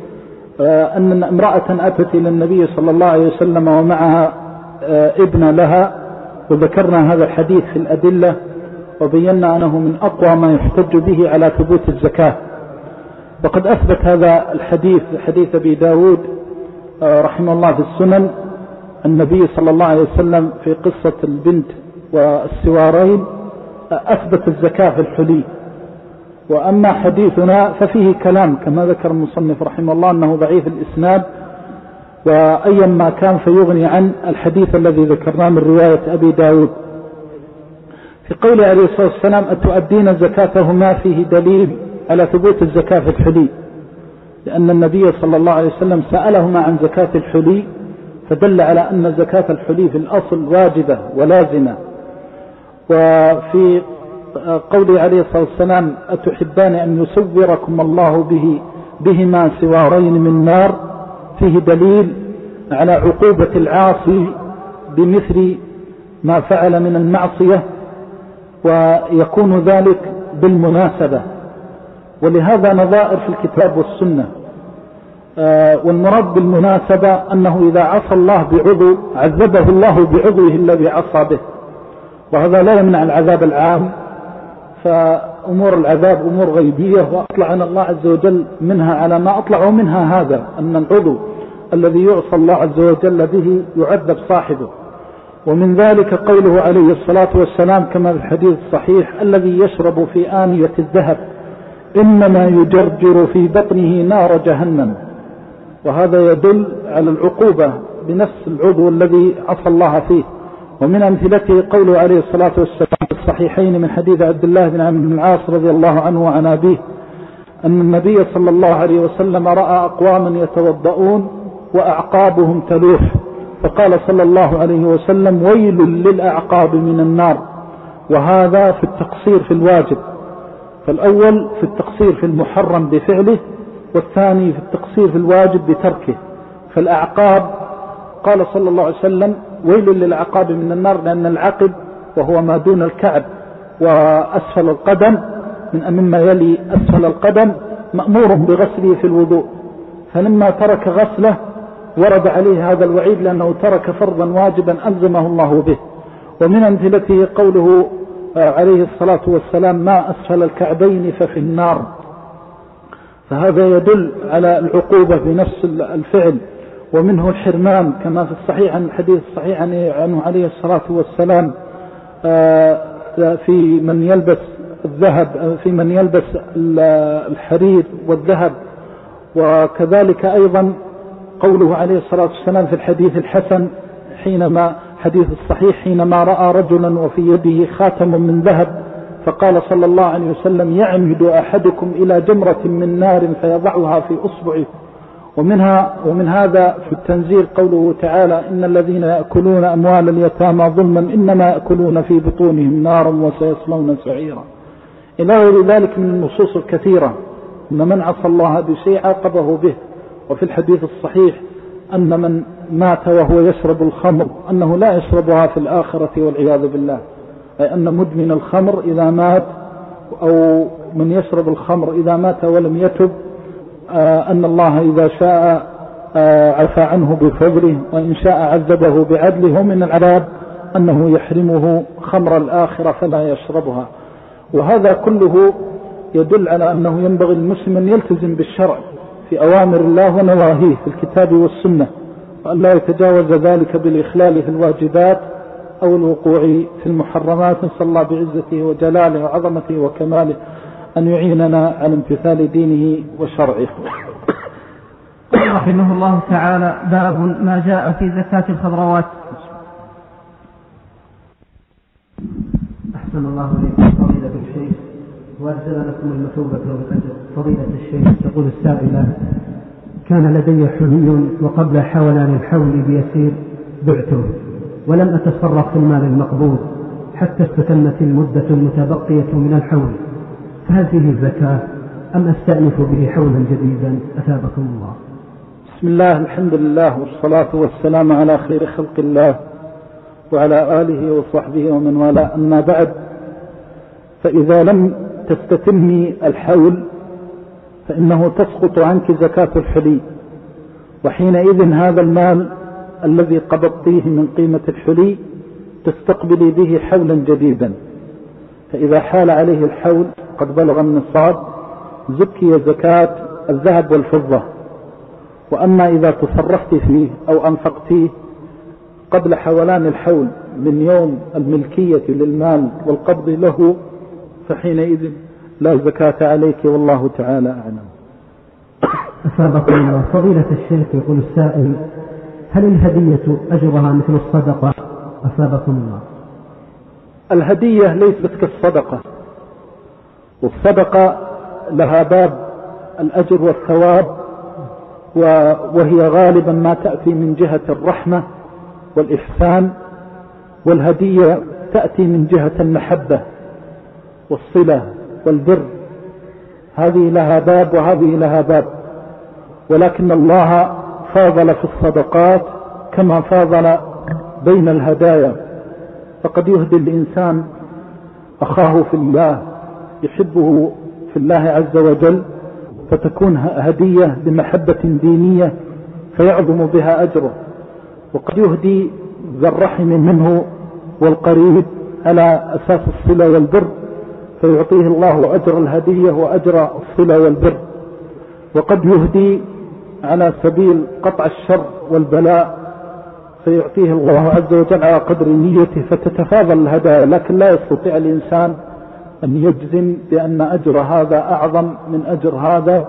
أن امرأة أتت إلى النبي صلى الله عليه وسلم ومعها ابن لها، وذكرنا هذا الحديث في الأدلة وبينا أنه من أقوى ما يحتج به على ثبوت الزكاة. وقد أثبت هذا الحديث حديث أبي داود رحمه الله في السنن النبي صلى الله عليه وسلم في قصة البنت والسوارين أثبت الزكاة في الحلي. وأما حديثنا ففيه كلام كما ذكر المصنف رحمه الله أنه ضعيف الإسناد، وأيا ما كان فيغني عن الحديث الذي ذكرناه من رواية أبي داود. في قول عليه الصلاة والسلام: أتؤدين زكاتهما؟ فيه دليل على ثبوت الزكاة في الحلي، لأن النبي صلى الله عليه وسلم سألهما عن زكاة الحلي، فدل على أن زكاة الحلي في الأصل واجبة ولازمة. وفي قوله عليه الصلاة والسلام: أتحبان أن يسوركم الله به بهما سوارين من نار، فيه دليل على عقوبة العاصي بمثل ما فعل من المعصية، ويكون ذلك بالمناسبة. ولهذا نظائر في الكتاب والسنة. والمراد بالمناسبة أنه إذا عصى الله بعضو عذبه الله بعضوه الذي عصى به، وهذا لا يمنع العذاب العام، فأمور العذاب أمور غيبية، وأطلعنا الله عز وجل منها على ما أطلعوا منها هذا، أن العضو الذي يعصى الله عز وجل به يعذب صاحبه. ومن ذلك قوله عليه الصلاة والسلام كما في الحديث الصحيح: الذي يشرب في آنية الذهب إنما يجرجر في بطنه نار جهنم. وهذا يدل على العقوبة بنفس العضو الذي عصى الله فيه. ومن أمثلته قوله عليه الصلاة والسلام في الصحيحين من حديث عبد الله بن عمرو بن العاص رضي الله عنه وعن أبيه أن النبي صلى الله عليه وسلم رأى أقواما يتوضؤون وأعقابهم تلوح، فقال صلى الله عليه وسلم: ويل للأعقاب من النار. وهذا في التقصير في الواجب، فالأول في التقصير في المحرم بفعله، والثاني في التقصير في الواجب بتركه. فالأعقاب فقال صلى الله عليه وسلم ويل للعقاب من النار، لأن العقب وهو ما دون الكعب وأسفل القدم من مما يلي أسفل القدم مأمور بغسله في الوضوء، فلما ترك غسله ورد عليه هذا الوعيد لأنه ترك فرضا واجبا ألزمه الله به. ومن أمثلته قوله عليه الصلاة والسلام ما أسفل الكعبين ففي النار، فهذا يدل على العقوبة بنفس الفعل. ومنه الحرمان كما في الصحيح عن الحديث الصحيح عنه عليه الصلاة والسلام في من يلبس الذهب، في من يلبس الحرير والذهب. وكذلك أيضا قوله عليه الصلاة والسلام في الحديث الحسن حينما حديث الصحيح حينما رأى رجلا وفي يده خاتم من ذهب فقال صلى الله عليه وسلم يعمد أحدكم إلى جمرة من نار فيضعها في أصبعه. ومنها ومن هذا في التنزيل قوله تعالى إن الذين يأكلون أموال اليتامى ظلما إنما يأكلون في بطونهم نارا وسيصلون سعيرا، إلى غير ذلك من النصوص الكثيرة أن من عصى الله بشيء عاقبه به. وفي الحديث الصحيح أن من مات وهو يشرب الخمر أنه لا يشربها في الآخرة والعياذ بالله، أي أن مدمن الخمر إذا مات أو من يشرب الخمر إذا مات ولم يتب أن الله إذا شاء عفى عنه بفضله وإن شاء عذبه بعدله. ومن العذاب أنه يحرمه خمر الآخرة فلا يشربها. وهذا كله يدل على أنه ينبغي المسلم أن يلتزم بالشرع في أوامر الله ونواهيه في الكتاب والسنة، وأن لا يتجاوز ذلك بالإخلال في الواجبات أو الوقوع في المحرمات. نسأل الله بعزته وجلاله وعظمته وكماله أن يعيننا على امتثال دينه وشرعه. رحمه الله تعالى باب ما جاء في زكاة الخضروات. أحسن الله إليكم فضيلة الشيخ، وأرسل لكم المثوبة والأجر. فضيلة الشيخ تقول السائلة كان لدي حلي وقبل حولان الحول بيسير بعته ولم أتصرف في المال المقبوض حتى استتمت المدة المتبقية من الحول، فهل فيه زكاة أم أستأنف به حولا جديدا؟ أثابكم الله. بسم الله الحمد لله والصلاة والسلام على خير خلق الله وعلى آله وصحبه ومن والاه، أما بعد، فإذا لم تستتمي الحول فإنه تسقط عنك زكاة الحلي، وحينئذ هذا المال الذي قبضتيه من قيمة الحلي تستقبلي به حولا جديدا. فإذا حال عليه الحول قد بلغ النصاب زكي زكاة الذهب والفضة. وأما إذا تصرفت فيه أو أنفقتيه قبل حولان الحول من يوم الملكية للمال والقبض له فحينئذ لا زكاة عليك، والله تعالى أعلم. أثابكم الله. فضيلة الشيخ يقول السائل هل الهدية أجرها مثل الصدقة؟ أثابكم الله. الهدية ليست كالصدقة، والصدقة لها باب الأجر والثواب، وهي غالبا ما تأتي من جهة الرحمة والإحسان، والهدية تأتي من جهة المحبة والصلة والبر. هذه لها باب وهذه لها باب، ولكن الله فاضل في الصدقات كما فاضل بين الهدايا. فقد يهدي الإنسان أخاه في الله يحبه في الله عز وجل فتكون هدية بمحبة دينية فيعظم بها أجره، وقد يهدي ذا الرحم منه والقريب على أساس الصلة والبر فيعطيه الله أجر الهدية وأجر الصلة والبر، وقد يهدي على سبيل قطع الشر والبلاء فيعطيه الله عز وجل على قدر نيته فتتفاضل الهدايا. لكن لا يستطيع الإنسان أن يجزم بأن أجر هذا أعظم من أجر هذا،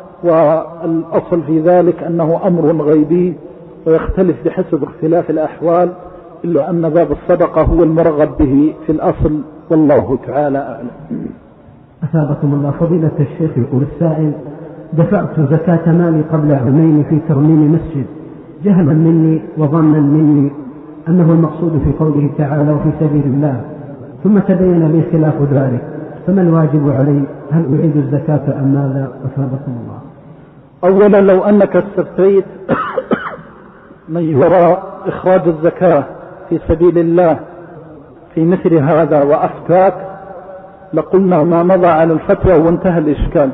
والأصل في ذلك أنه أمر غيبي ويختلف بحسب اختلاف الأحوال، إلا أن باب الصدقة هو المرغب به في الأصل، والله تعالى أعلم. أثابكم الله. فضيلة الشيخ يقول السائل دفعت زكاة مالي قبل عامين في ترميم مسجد جهلا مني وظنا مني أنه المقصود في قوله تعالى وفي سبيل الله، ثم تبين لي خلاف ذلك، فما الواجب علي؟ هل أعيد الزكاة أم ماذا؟ أثابكم الله. أولا لو أنك استفتيت من يرى إخراج الزكاة في سبيل الله في مثل هذا وأفتاك لقلنا ما مضى على الفتوى وانتهى الإشكال،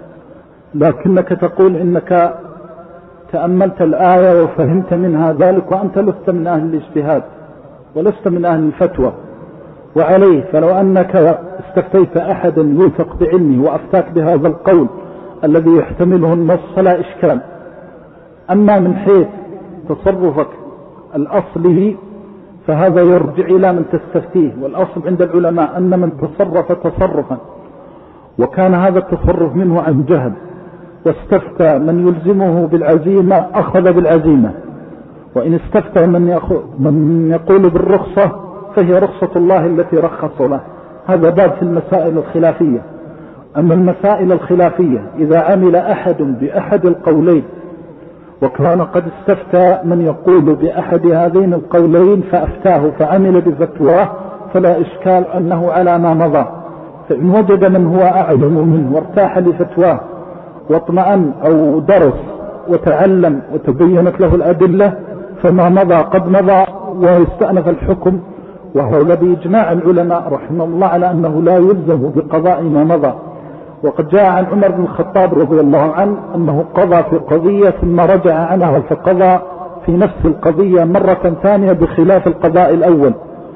لكنك تقول إنك تأملت الآية وفهمت منها ذلك وأنت لست من أهل الاجتهاد ولست من أهل الفتوى. وعليه فلو أنك استفتيت أحدا يوثق بعلمه وأفتاك بهذا القول الذي يحتمله النص فلا إشكال. أما من حيث تصرفك الأصلي فهذا يرجع إلى من تستفتيه، والأصل عند العلماء أن من تصرف تصرفا وكان هذا التصرف منه عن جهل واستفتى من يلزمه بالعزيمة أخذ بالعزيمة، وإن استفتى من, يأخذ من يقول بالرخصة فهي رخصة الله التي رخص له. هذا باب في المسائل الخلافية. أما المسائل الخلافية إذا عمل أحد بأحد القولين وكان قد استفتى من يقول بأحد هذين القولين فأفتاه فعمل بفتواه فلا إشكال أنه على ما مضى. فإن وجد من هو أعلم منه وارتاح لفتواه واطمأن أو درس وتعلم وتبينت له الأدلة فما مضى قد مضى ويستأنف الحكم، وهو بإجماع العلماء رحمه الله على أنه لا يلزم بقضاء ما مضى. وقد جاء عن عمر بن الخطاب رضي الله عنه أنه قضى في قضية ثم رجع عنها فقضى في نفس القضية مرة ثانية بخلاف القضاء الأول.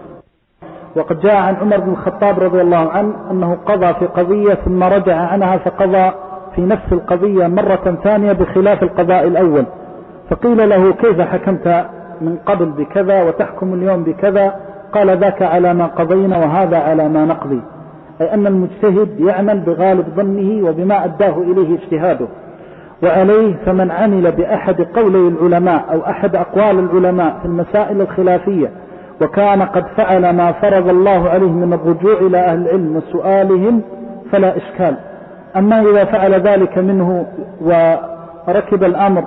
وقد جاء عن عمر بن الخطاب رضي الله عنه أنه قضى في قضية ثم رجع عنها فقضى في نفس القضية مرة ثانية بخلاف القضاء الأول. فقيل له كيف حكمت من قبل بكذا وتحكم اليوم بكذا؟ قال ذاك على ما قضينا وهذا على ما نقضي، أي أن المجتهد يعمل بغالب ظنه وبما أداه إليه اجتهاده. وعليه فمن عمل بأحد قولي العلماء أو أحد أقوال العلماء في المسائل الخلافية وكان قد فعل ما فرض الله عليه من الرجوع إلى أهل العلم وسؤالهم فلا إشكال. أما إذا فعل ذلك منه وركب الأمر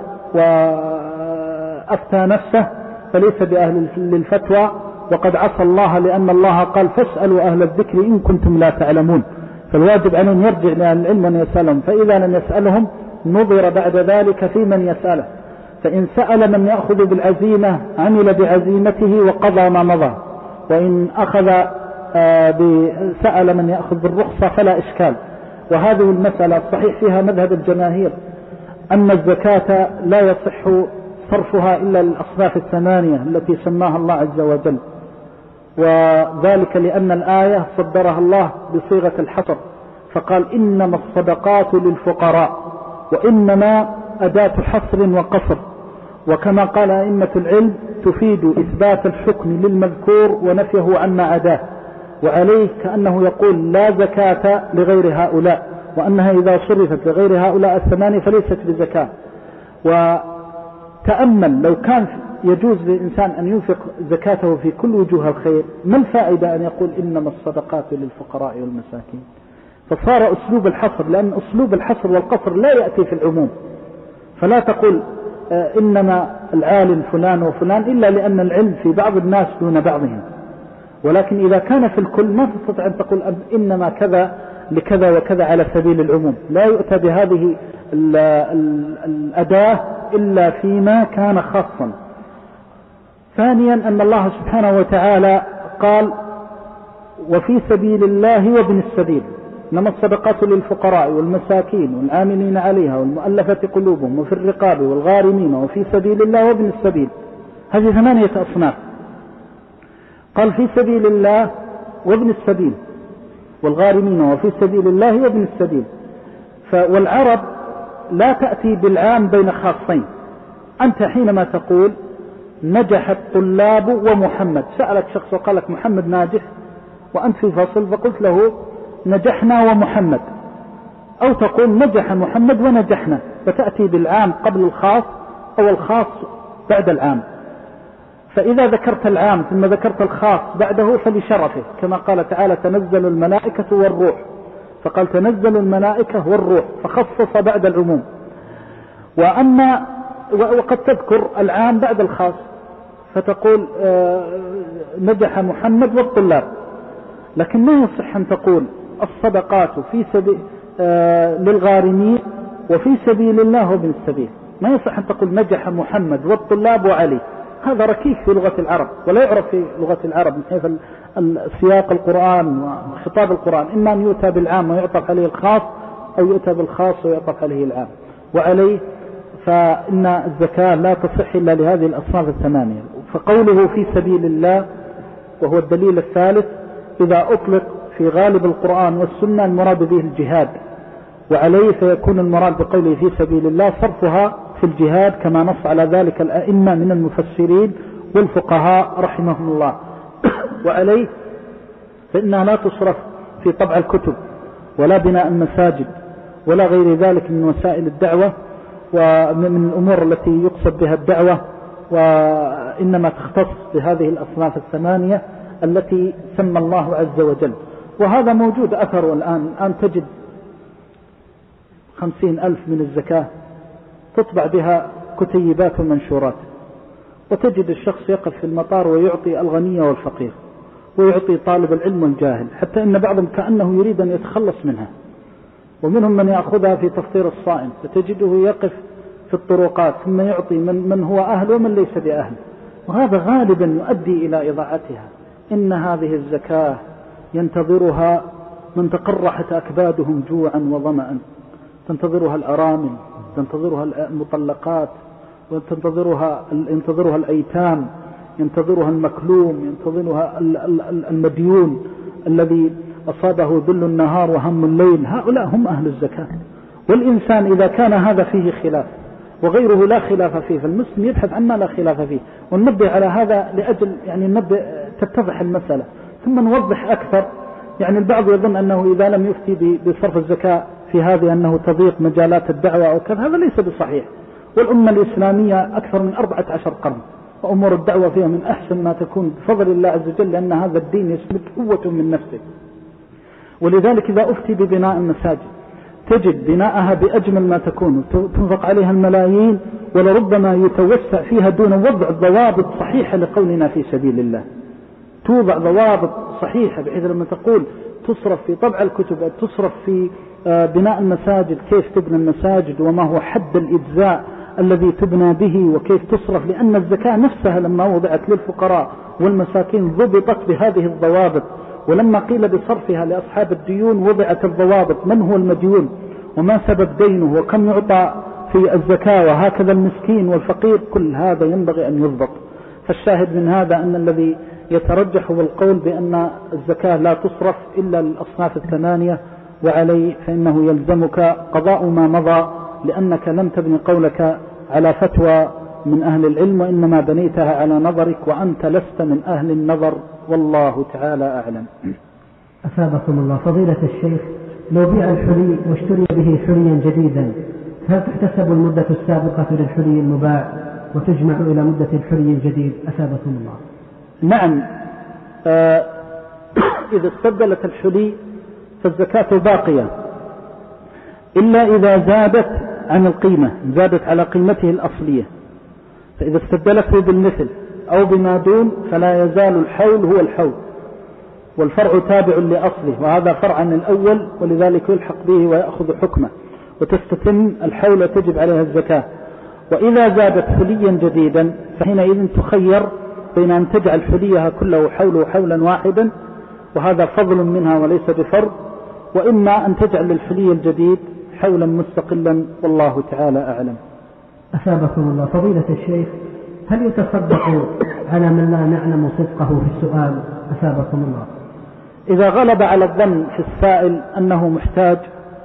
وأفتى نفسه فليس بأهل للفتوى، وقد عصى الله لأن الله قال فاسألوا أهل الذكر إن كنتم لا تعلمون. فالواجب عليهم يرجع لأهل العلم أن يسألهم، فإذا لم يسألهم نظر بعد ذلك في من يسأله. فإن سأل من يأخذ بالعزيمة عمل بعزيمته وقضى ما مضى، وإن أخذ سأل من يأخذ بالرخصة فلا إشكال. وهذه المسألة الصحيح فيها مذهب الجماهير أن الزكاة لا يصح صرفها إلا للأصناف الثمانية التي سماها الله عز وجل، وذلك لأن الآية صدرها الله بصيغة الحصر فقال إنما الصدقات للفقراء، وإنما أداة حصر وقصر. وكما قال أئمة العلم تفيد إثبات الحكم للمذكور ونفيه عما أداه. وعليه كأنه يقول لا زكاة لغير هؤلاء، وأنها إذا صرفت لغير هؤلاء الثمانية فليست بزكاة. وتأمل لو كان يجوز للإنسان أن ينفق زكاته في كل وجوه الخير ما الفائدة أن يقول إنما الصدقات للفقراء والمساكين؟ فصار أسلوب الحصر، لأن أسلوب الحصر والقصر لا يأتي في العموم. فلا تقول إنما العالم فلان وفلان إلا لأن العلم في بعض الناس دون بعضهم، ولكن إذا كان في الكل ما تستطيع أن تقول إنما كذا لكذا وكذا على سبيل العموم. لا يؤتى بهذه الأداة إلا فيما كان خاصا. ثانيا أن الله سبحانه وتعالى قال وفي سبيل الله وابن السبيل، إنما الصدقات للفقراء والمساكين والعاملين عليها والمؤلفة قلوبهم وفي الرقاب والغارمين وفي سبيل الله وابن السبيل. هذه ثمانية أصناف. قال في سبيل الله وابن السبيل والغارمين وفي سبيل الله وابن السبيل. والعرب لا تأتي بالعام بين خاصين. أنت حينما تقول نجح الطلاب ومحمد، سألك شخص وقال لك محمد ناجح وأنت في فصل فقلت له نجحنا ومحمد، أو تقول نجح محمد ونجحنا، فتأتي بالعام قبل الخاص أو الخاص بعد العام. فإذا ذكرت العام ثم ذكرت الخاص بعده فلشرفه، كما قال تعالى تنزل الملائكة والروح، فقال تنزل الملائكة والروح فخصص بعد العموم. وأما وقد تذكر العام بعد الخاص فتقول نجح محمد والطلاب، لكن ما يصح أن تقول الصدقات في سبيل للغارمين وفي سبيل الله وابن السبيل. ما يصح أن تقول نجح محمد والطلاب وعلي، هذا ركيك في لغة العرب ولا يعرف في لغة العرب من حيث سياق القرآن وخطاب القرآن، إما أن يؤتى بالعام ويعطف عليه الخاص أو يؤتى بالخاص ويعطف عليه العام. وعليه فإن الزكاة لا تصح إلا لهذه الأصناف الثمانية. فقوله في سبيل الله وهو الدليل الثالث إذا أطلق في غالب القرآن والسنة المراد به الجهاد، وعليه فيكون المراد بقوله في سبيل الله صرفها في الجهاد كما نص على ذلك الأئمة من المفسرين والفقهاء رحمهم الله. وعليه فإنها لا تصرف في طبع الكتب ولا بناء المساجد ولا غير ذلك من وسائل الدعوة ومن الأمور التي يقصد بها الدعوة، وإنما تختص بهذه الأصناف الثمانية التي سمى الله عز وجل. وهذا موجود أثره الآن. الآن تجد خمسين ألف من الزكاة تطبع بها كتيبات ومنشورات، وتجد الشخص يقف في المطار ويعطي الغني والفقير ويعطي طالب العلم والجاهل، حتى إن بعضهم كأنه يريد أن يتخلص منها. ومنهم من يأخذها في تفطير الصائم، فتجده يقف في الطرقات ثم يعطي من, من هو أهل ومن ليس بأهل، وهذا غالبا يؤدي إلى إضاعتها. إن هذه الزكاة ينتظرها من تقرحت أكبادهم جوعا وظمأ، تنتظرها الأرامل، تنتظرها المطلقات، وتنتظرها ينتظرها الأيتام، ينتظرها المكلوم، ينتظرها المديون الذي أصابه ذل النهار وهم الليل. هؤلاء هم أهل الزكاة. والإنسان إذا كان هذا فيه خلاف وغيره لا خلاف فيه، فالمسلم يبحث عن ما لا خلاف فيه، وننبه على هذا لأجل يعني ننبه تتضح المسألة. ثم نوضح أكثر. يعني البعض يظن أنه إذا لم يفتي بصرف الزكاة في هذه أنه تضيق مجالات الدعوة أو كذا، هذا ليس بصحيح. والأمة الإسلامية أكثر من أربعة عشر قرن، وأمور الدعوة فيها من أحسن ما تكون بفضل الله عز وجل، لأن هذا الدين يسمد قوة من نفسه. ولذلك إذا أفتي ببناء المساجد تجد بناءها بأجمل ما تكون، تنفق عليها الملايين، ولربما يتوسع فيها دون وضع ضوابط صحيحة لقولنا في سبيل الله. توضع ضوابط صحيحة بحيث لما تقول تصرف في طبع الكتب أو تصرف في بناء المساجد، كيف تبنى المساجد وما هو حد الإجزاء الذي تبنى به وكيف تصرف، لأن الزكاة نفسها لما وضعت للفقراء والمساكين ضبطت بهذه الضوابط. ولما قيل بصرفها لأصحاب الديون وضعت الضوابط، من هو المديون وما سبب دينه وكم يعطى في الزكاة، وهكذا المسكين والفقير. كل هذا ينبغي أن يضبط. فالشاهد من هذا أن الذي يترجح بالقول بأن الزكاة لا تصرف إلا للأصناف الثمانية، وعليه فإنه يلزمك قضاء ما مضى، لأنك لم تبني قولك على فتوى من أهل العلم، وإنما بنيتها على نظرك، وأنت لست من أهل النظر، والله تعالى أعلم. أثابكم الله. فضيلة الشيخ، لو بيع الحلي واشتري به حليا جديدا، هل تحتسب المدة السابقة للحلي المباع وتجمع إلى مدة الحلي الجديد؟ أثابكم الله. نعم. آه إذا استبدلت الحلي فالزكاة باقية، إلا إذا زادت عن القيمة، زادت على قيمته الأصلية. فإذا استبدلته بالمثل أو بما دون فلا يزال الحول هو الحول، والفرع تابع لأصله، وهذا فرع عن الأول، ولذلك يلحق به ويأخذ حكمه، وتستتم الحول وتجب عليها الزكاة. وإذا زادت حليا جديدا فحينئذ تخير بين أن تجعل حليها كله حوله حولا واحدا، وهذا فضل منها وليس بفرض، وإما أن تجعل الحلي الجديد حولا مستقلا، والله تعالى أعلم. أثابكم الله. فضيلة الشيخ، هل يتصدق على من لا نعلم صدقه في السؤال؟ أثابكم الله. إذا غلب على الظن في السائل أنه محتاج،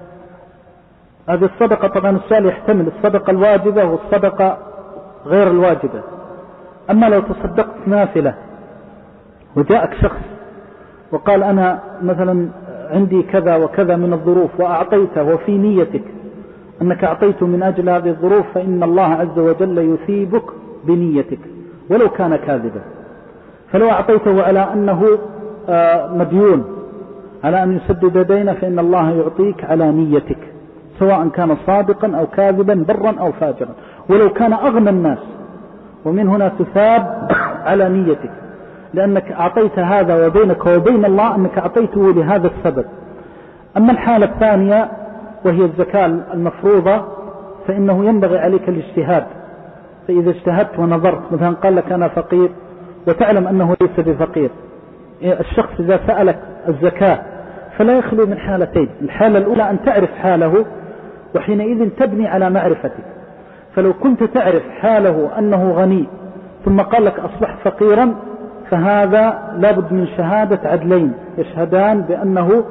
هذه الصدقة طبعا السؤال يحتمل الصدقة الواجبة والصدقة غير الواجبة. أما لو تصدقت نافلة وجاءك شخص وقال أنا مثلا عندي كذا وكذا من الظروف وأعطيته وفي نيتك أنك أعطيته من أجل هذه الظروف، فإن الله عز وجل يثيبك بنيتك ولو كان كاذبا. فلو أعطيته على أنه مديون على أن يسدد دينه، فإن الله يعطيك على نيتك، سواء كان صادقا أو كاذبا، برا أو فاجرا، ولو كان أغنى الناس. ومن هنا تثاب على نيتك، لأنك أعطيت هذا وبينك وبين الله أنك أعطيته لهذا السبب. أما الحالة الثانية وهي الزكاة المفروضة، فإنه ينبغي عليك الاجتهاد. فإذا اجتهدت ونظرت مثلا قال لك أنا فقير وتعلم أنه ليس بفقير، الشخص إذا سألك الزكاة فلا يخلو من حالتين: الحالة الأولى أن تعرف حاله وحينئذ تبني على معرفتك. فلو كنت تعرف حاله أنه غني ثم قال لك أصبح فقيرا فهذا لابد من شهادة عدلين يشهدان بأنه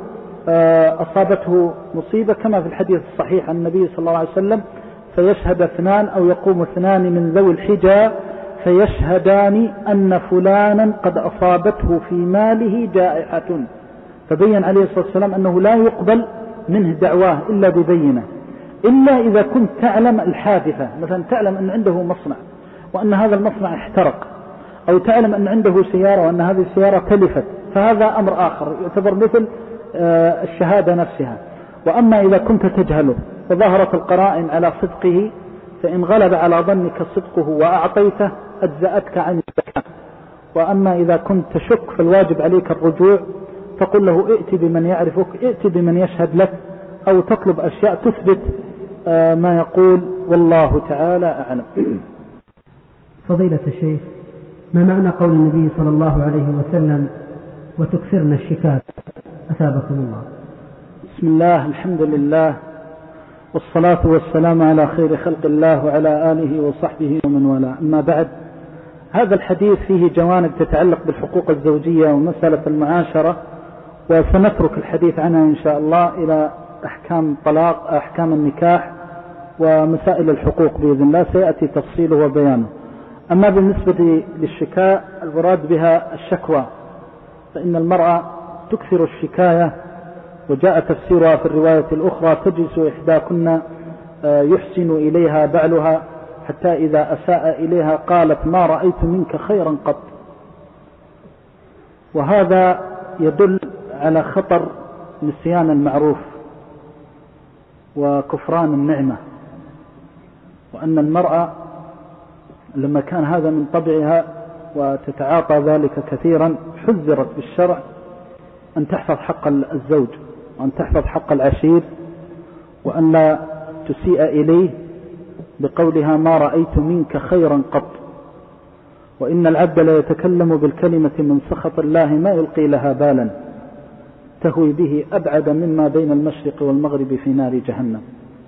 أصابته مصيبة، كما في الحديث الصحيح عن النبي صلى الله عليه وسلم: فيشهد اثنان أو يقوم اثنان من ذوي الحجى فيشهدان أن فلانا قد أصابته في ماله جائحة. فبين عليه الصلاة والسلام أنه لا يقبل منه دعواه إلا ببينة، إلا إذا كنت تعلم الحادثة، مثلا تعلم أن عنده مصنع وأن هذا المصنع احترق، أو تعلم أن عنده سيارة وأن هذه السيارة تلفت، فهذا أمر آخر يعتبر مثل الشهادة نفسها. وأما إذا كنت تجهله وظهرت القرائن على صدقه فإن غلب على ظنك صدقه وأعطيته أجزأتك عن الزكاة. وأما إذا كنت تشك فالواجب عليك الرجوع، تقول له ائت بمن يعرفك، ائت بمن يشهد لك، أو تطلب أشياء تثبت ما يقول، والله تعالى أعلم. فضيلة الشيخ، ما معنى قول النبي صلى الله عليه وسلم: وتكثرن الشكاة؟ أثابكم الله. بسم الله، الحمد لله، والصلاة والسلام على خير خلق الله وعلى آله وصحبه ومن والاه. أما بعد، هذا الحديث فيه جوانب تتعلق بالحقوق الزوجية ومسألة المعاشرة، وسنترك الحديث عنها إن شاء الله إلى أحكام الطلاق، أحكام النكاح، ومسائل الحقوق بإذن الله سيأتي تفصيله وبيانه. أما بالنسبة للشكاء المراد بها الشكوى، فإن المرأة تكثر الشكاية، وجاء تفسيرها في الرواية الأخرى: تجلس إحداكن يحسن إليها بعلها حتى إذا أساء إليها قالت: ما رأيت منك خيرا قط. وهذا يدل على خطر نسيان المعروف وكفران النعمة، وأن المرأة لما كان هذا من طبعها وتتعاطى ذلك كثيرا حذرت بالشرع أن تحفظ حق الزوج، وأن تحفظ حق العشير، وأن لا تسيء إليه بقولها: ما رأيت منك خيرا قط. وإن العبد لا يتكلم بالكلمة من سخط الله ما يلقي لها بالا، تهوي به أبعد مما بين المشرق والمغرب في نار جهنم.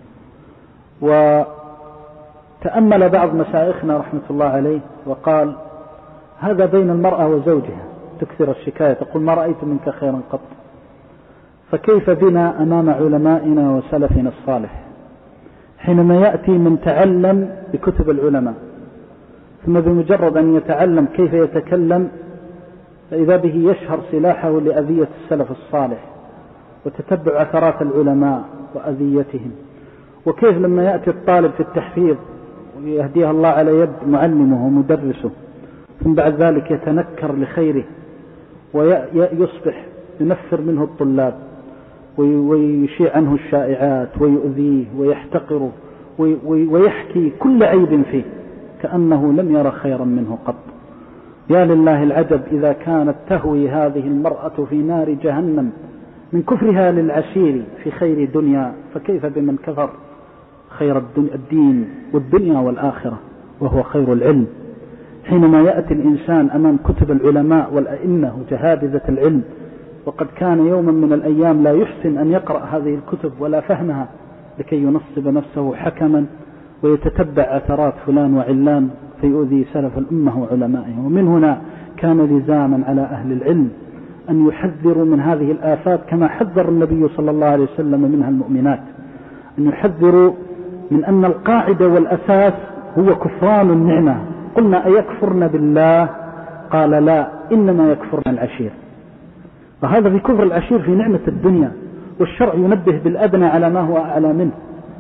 وتأمل بعض مشايخنا رحمة الله عليه وقال: هذا بين المرأة وزوجها تكثر الشكاية، تقول: ما رأيت منك خيرا قط. فكيف بنا أمام علمائنا وسلفنا الصالح حينما يأتي من تعلم بكتب العلماء ثم بمجرد أن يتعلم كيف يتكلم فإذا به يشهر سلاحه لأذية السلف الصالح وتتبع أثرات العلماء وأذيتهم. وكيف لما يأتي الطالب في التحفيظ ويهديها الله على يد معلمه ومدرسه ثم بعد ذلك يتنكر لخيره ويصبح ينفر منه الطلاب ويشيع عنه الشائعات ويؤذيه ويحتقره ويحكي كل عيب فيه كأنه لم ير خيرا منه قط. يا لله العجب إذا كانت تهوي هذه المرأة في نار جهنم من كفرها للعشير في خير دنيا، فكيف بمن كفر خير الدين والدنيا والآخرة وهو خير العلم. حينما يأتي الإنسان أمام كتب العلماء والأئمة وجهابذة العلم، وقد كان يوما من الأيام لا يحسن أن يقرأ هذه الكتب ولا فهمها لكي ينصب نفسه حكما ويتتبع أثرات فلان وعلان فيؤذي سلف الأمة وعلمائه. ومن هنا كان لزاما على أهل العلم أن يحذروا من هذه الآفات كما حذر النبي صلى الله عليه وسلم منها المؤمنات، أن يحذروا من أن القاعدة والأساس هو كفران النعمة. قلنا: أيكفرن بالله؟ قال: لا، إنما يكفرن العشير. وهذا في كفر العشير في نعمة الدنيا، والشرع ينبه بالأدنى على ما هو أعلى منه.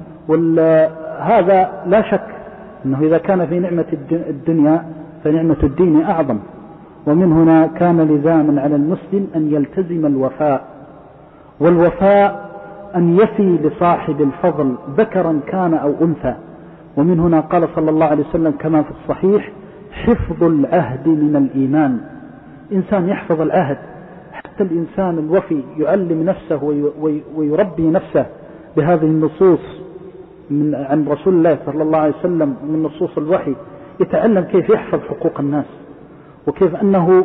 وهذا لا شك أنه إذا كان في نعمة الدنيا فنعمة الدين أعظم. ومن هنا كان لزاما على المسلم أن يلتزم الوفاء، والوفاء أن يفي لصاحب الفضل ذكرا كان أو أنثى. ومن هنا قال صلى الله عليه وسلم كما في الصحيح: حفظ العهد من الإيمان. إنسان يحفظ العهد، حتى الإنسان الوفي يعلم نفسه ويربي نفسه بهذه النصوص من عن رسول الله صلى الله عليه وسلم من نصوص الوحي، يتعلم كيف يحفظ حقوق الناس، وكيف أنه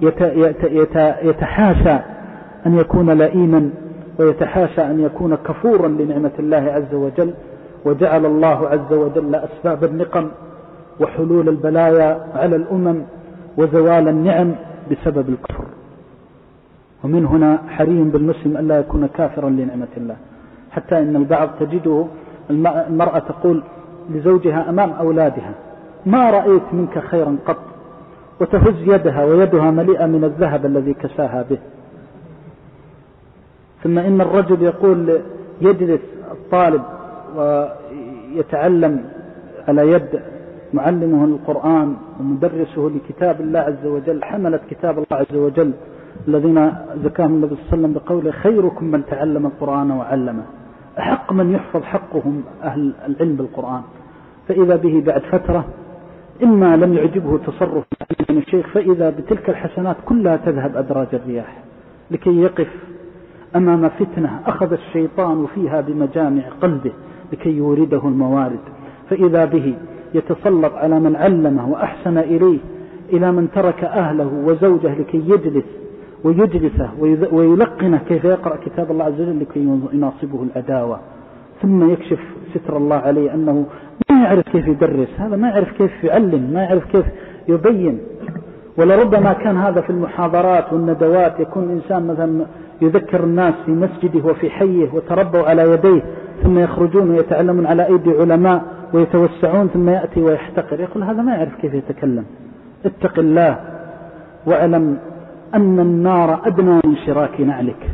يتحاشى أن يكون لئيما، ويتحاشى أن يكون كفورا لنعمة الله عز وجل. وجعل الله عز وجل أسباب النقم وحلول البلايا على الأمم وزوال النعم بسبب الكفر. ومن هنا حري بالمسلم ألا يكون كافرا لنعمة الله، حتى إن البعض تجده المرأة تقول لزوجها أمام أولادها: ما رأيت منك خيرا قط، وتهز يدها ويدها مليئة من الذهب الذي كساها به. ثم إن الرجل يقول يجلس الطالب ويتعلم على يد معلمه القرآن ومدرسه لكتاب الله عز وجل، حملت كتاب الله عز وجل الذين زكاهم النبي صلى الله عليه وسلم بقوله: خيركم من تعلم القرآن وعلمه. أحق من يحفظ حقهم أهل العلم بالقرآن. فإذا به بعد فترة إما لم يعجبه تصرف من الشيخ، فإذا بتلك الحسنات كلها تذهب أدراج الرياح، لكي يقف أمام فتنة أخذ الشيطان فيها بمجامع قلبه لكي يورده الموارد، فإذا به يتسلط على من علمه وأحسن إليه، إلى من ترك أهله وزوجه لكي يجلس ويجلسه ويلقنه كيف يقرأ كتاب الله عز وجل لكي يناصبه العداوة. ثم يكشف ستر الله عليه أنه ما يعرف كيف يدرس، هذا ما يعرف كيف يعلم، ما يعرف كيف يبين. ولربما كان هذا في المحاضرات والندوات، يكون إنسان مثلا يذكر الناس في مسجده وفي حيه وتربوا على يديه، ثم يخرجون ويتعلمون على أيدي علماء ويتوسعون، ثم يأتي ويحتقر، يقول هذا ما يعرف كيف يتكلم. اتق الله واعلم أن النار أدنى من شراك نعلك.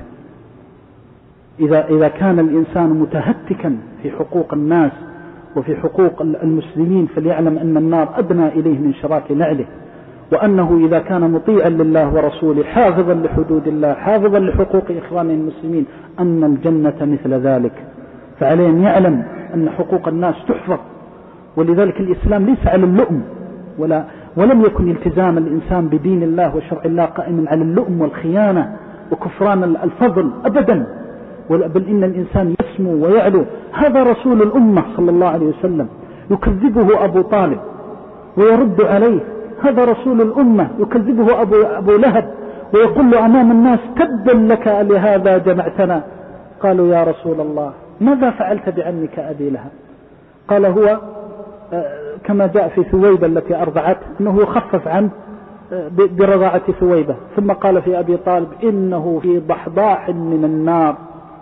إذا, إذا كان الإنسان متهتكا في حقوق الناس وفي حقوق المسلمين، فليعلم أن النار أدنى إليه من شراك نعله، وأنه إذا كان مطيعا لله ورسوله حافظا لحدود الله حافظا لحقوق إخوانه المسلمين أن الجنة مثل ذلك. فعليه أن يعلم أن حقوق الناس تحفظ. ولذلك الإسلام ليس على اللؤم، ولا ولم يكن التزام الإنسان بدين الله وشرع الله قائما على اللؤم والخيانة وكفران الفضل أبدا، بل إن الإنسان يسمو ويعلو. هذا رسول الأمة صلى الله عليه وسلم، يكذبه أبو طالب ويرد عليه. هذا رسول الأمة، يكذبه أبو, أبو لهب ويقول له أمام الناس: تبا لك لهذا جمعتنا. قالوا: يا رسول الله ماذا فعلت بعمك أبي لهب؟ قال: هو كما جاء في ثويبة التي أرضعته أنه يخفف عنه برضاعة ثويبة. ثم قال في أبي طالب: إنه في ضحضاح من النار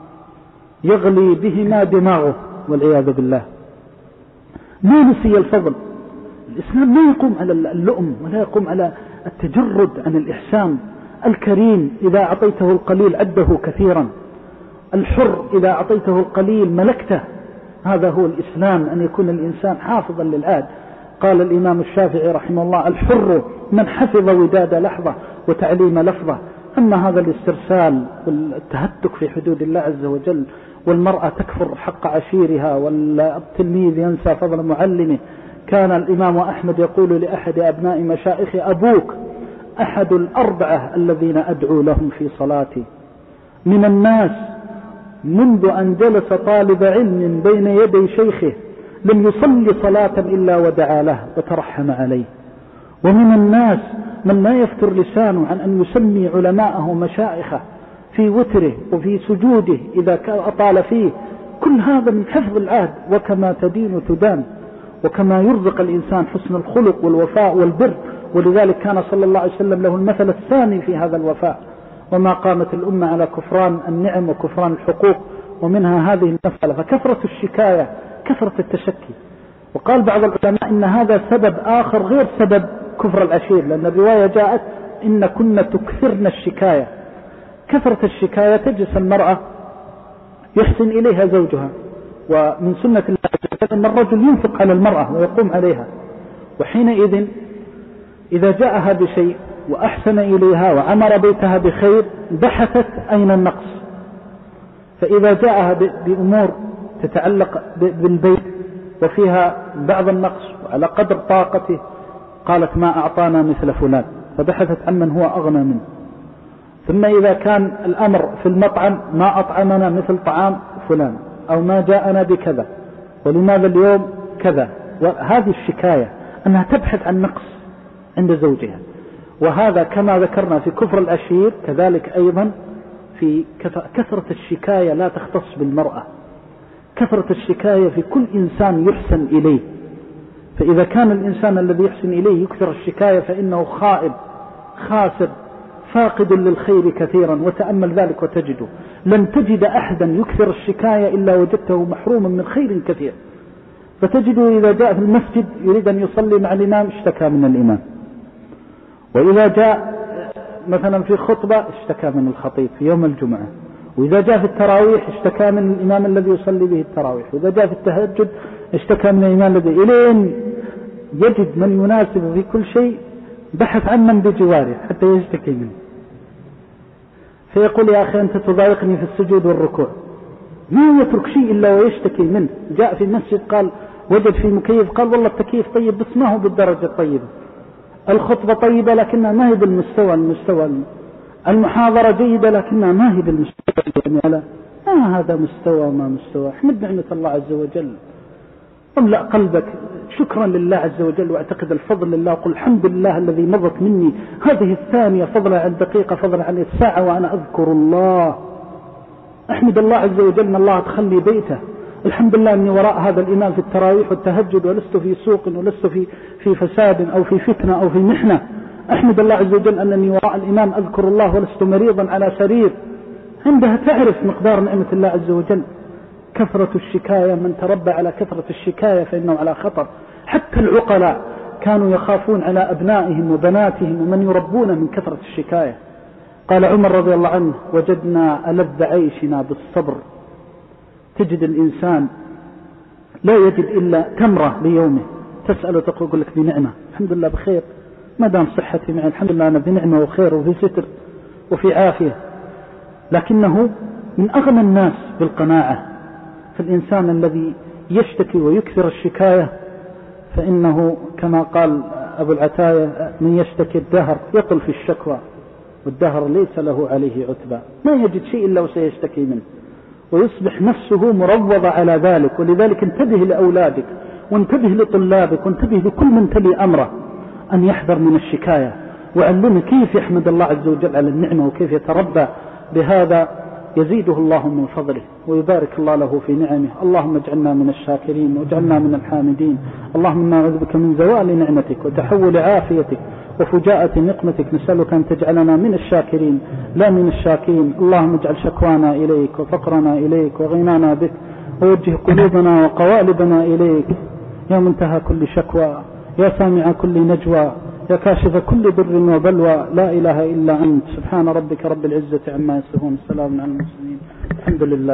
يغلي بهما دماغه، والعياذ بالله. ما نسي الفضل. الإسلام لا يقوم على اللؤم ولا يقوم على التجرد عن الإحسان. الكريم إذا أعطيته القليل عده كثيرا، الحر إذا أعطيته القليل ملكته. هذا هو الإسلام، أن يكون الإنسان حافظا للعهد. قال الإمام الشافعي رحمه الله: الحر من حفظ وداد لحظة وتعليم لفظة. أما هذا الاسترسال والتهتك في حدود الله عز وجل، والمرأة تكفر حق عشيرها، والتلميذ ينسى فضل معلمه. كان الإمام أحمد يقول لأحد أبناء مشائخ: أبوك أحد الأربعة الذين أدعو لهم في صلاتي. من الناس منذ أن جلس طالب علم بين يدي شيخه لم يصلي صلاة إلا ودعا له وترحم عليه. ومن الناس من لا يفتر لسانه عن أن يسمي علماءه مشائخه في وتره وفي سجوده إذا أطال فيه. كل هذا من حفظ العهد. وكما تدين تدان، وكما يرزق الإنسان حسن الخلق والوفاء والبر. ولذلك كان صلى الله عليه وسلم له المثل الثاني في هذا الوفاء. وما قامت الأمة على كفران النعم وكفران الحقوق، ومنها هذه المسألة. فكثرة الشكاية كثرة التشكي. وقال بعض العلماء إن هذا سبب آخر غير سبب كفر العشير، لأن الرواية جاءت: إن كنا تكثرن الشكاية. كثرة الشكاية تجلس المرأة يحسن إليها زوجها. ومن سنة الله أن الرجل ينفق على المرأة ويقوم عليها، وحينئذ إذا جاءها بشيء وأحسن إليها وعمر بيتها بخير بحثت أين النقص. فإذا جاءها بأمور تتعلق بالبيت وفيها بعض النقص وعلى قدر طاقته قالت: ما أعطانا مثل فلان، فبحثت عمن هو أغنى منه. ثم إذا كان الأمر في المطعم: ما أطعمنا مثل طعام فلان، أو ما جاءنا بكذا. ولماذا اليوم كذا. وهذه الشكاية أنها تبحث عن نقص عند زوجها. وهذا كما ذكرنا في كفر العشير كذلك أيضا في كثرة الشكاية لا تختص بالمرأة، كثرة الشكاية في كل إنسان يحسن إليه. فإذا كان الإنسان الذي يحسن إليه يكثر الشكاية فإنه خائب خاسر فاقد للخير كثيرا. وتأمل ذلك وتجده لن تجد أحدا يكثر الشكاية إلا وجدته محروما من خير كثير. فتجده إذا جاء في المسجد يريد أن يصلي مع الإمام اشتكى من الإمام، وإذا جاء مثلا في خطبة اشتكى من الخطيب في يوم الجمعة، وإذا جاء في التراويح اشتكى من الإمام الذي يصلي به التراويح، وإذا جاء في التهجد اشتكى من الإمام الذي إلين يجد من يناسب في كل شيء. بحث عن من بجواره حتى يشتكي منه، فيقول يا أخي أنت تضايقني في السجود والركوع، ما يترك شيء إلا ويشتكي منه. جاء في المسجد قال وجد في مكيف، قال والله التكييف طيب بس ما هو بالدرجة الطيبة، الخطبة طيبة لكنها ما هي بالمستوى المستوى المحاضرة جيدة لكنها ما هي بالمستوى يعني ما هذا مستوى ما مستوى. احمد نعمة الله عز وجل، املأ قلبك شكرا لله عز وجل، واعتقد الفضل لله، وقل الحمد لله الذي مضت مني هذه الثانية فضلا عن دقيقة فضلا عن الساعة وأنا أذكر الله. أحمد الله عز وجل أن الله أدخلني بيته، الحمد لله أني وراء هذا الإمام في التراويح والتهجد، ولست في سوق ولست في في فساد أو في فتنة أو في محنة. أحمد الله عز وجل أنني وراء الإمام أذكر الله ولست مريضا على سرير. عندها تعرف مقدار نعمة الله عز وجل. كثرة الشكاية، من تربى على كثرة الشكاية فإنه على خطر. حتى العقلاء كانوا يخافون على أبنائهم وبناتهم ومن يربون من كثرة الشكاية. قال عمر رضي الله عنه وجدنا ألذ عيشنا بالصبر. تجد الإنسان لا يجد إلا تمرة ليومه، تسأل وتقول لك بنعمة الحمد لله بخير، ما دام صحتي معي الحمد لله أنا بنعمة وخير وفي ستر وفي عافية. لكنه من أغنى الناس بالقناعة. فالإنسان الذي يشتكي ويكثر الشكاية فإنه كما قال أبو العتاية من يشتكي الدهر يطل في الشكوى والدهر ليس له عليه عتبى. ما يجد شيء إلا وسيشتكي منه ويصبح نفسه مروضة على ذلك. ولذلك انتبه لأولادك وانتبه لطلابك وانتبه لكل من تلي أمره أن يحذر من الشكاية، وعلمه كيف يحمد الله عز وجل على النعمة وكيف يتربى بهذا يزيده الله من فضله ويبارك الله له في نعمه. اللهم اجعلنا من الشاكرين واجعلنا من الحامدين. اللهم نعوذ بك من زوال نعمتك وتحول عافيتك وفجاءة نقمتك. نسألك أن تجعلنا من الشاكرين لا من الشاكين. اللهم اجعل شكوانا إليك وفقرنا إليك وغنانا بك، ووجه قلوبنا وقوالبنا إليك يا منتهى كل شكوى، يا سامع كل نجوى، يا كاشف كل ضر وبلوى. لا إله إلا أنت. سبحان ربك رب العزة عما يصفون، السلام على المرسلين، الحمد لله.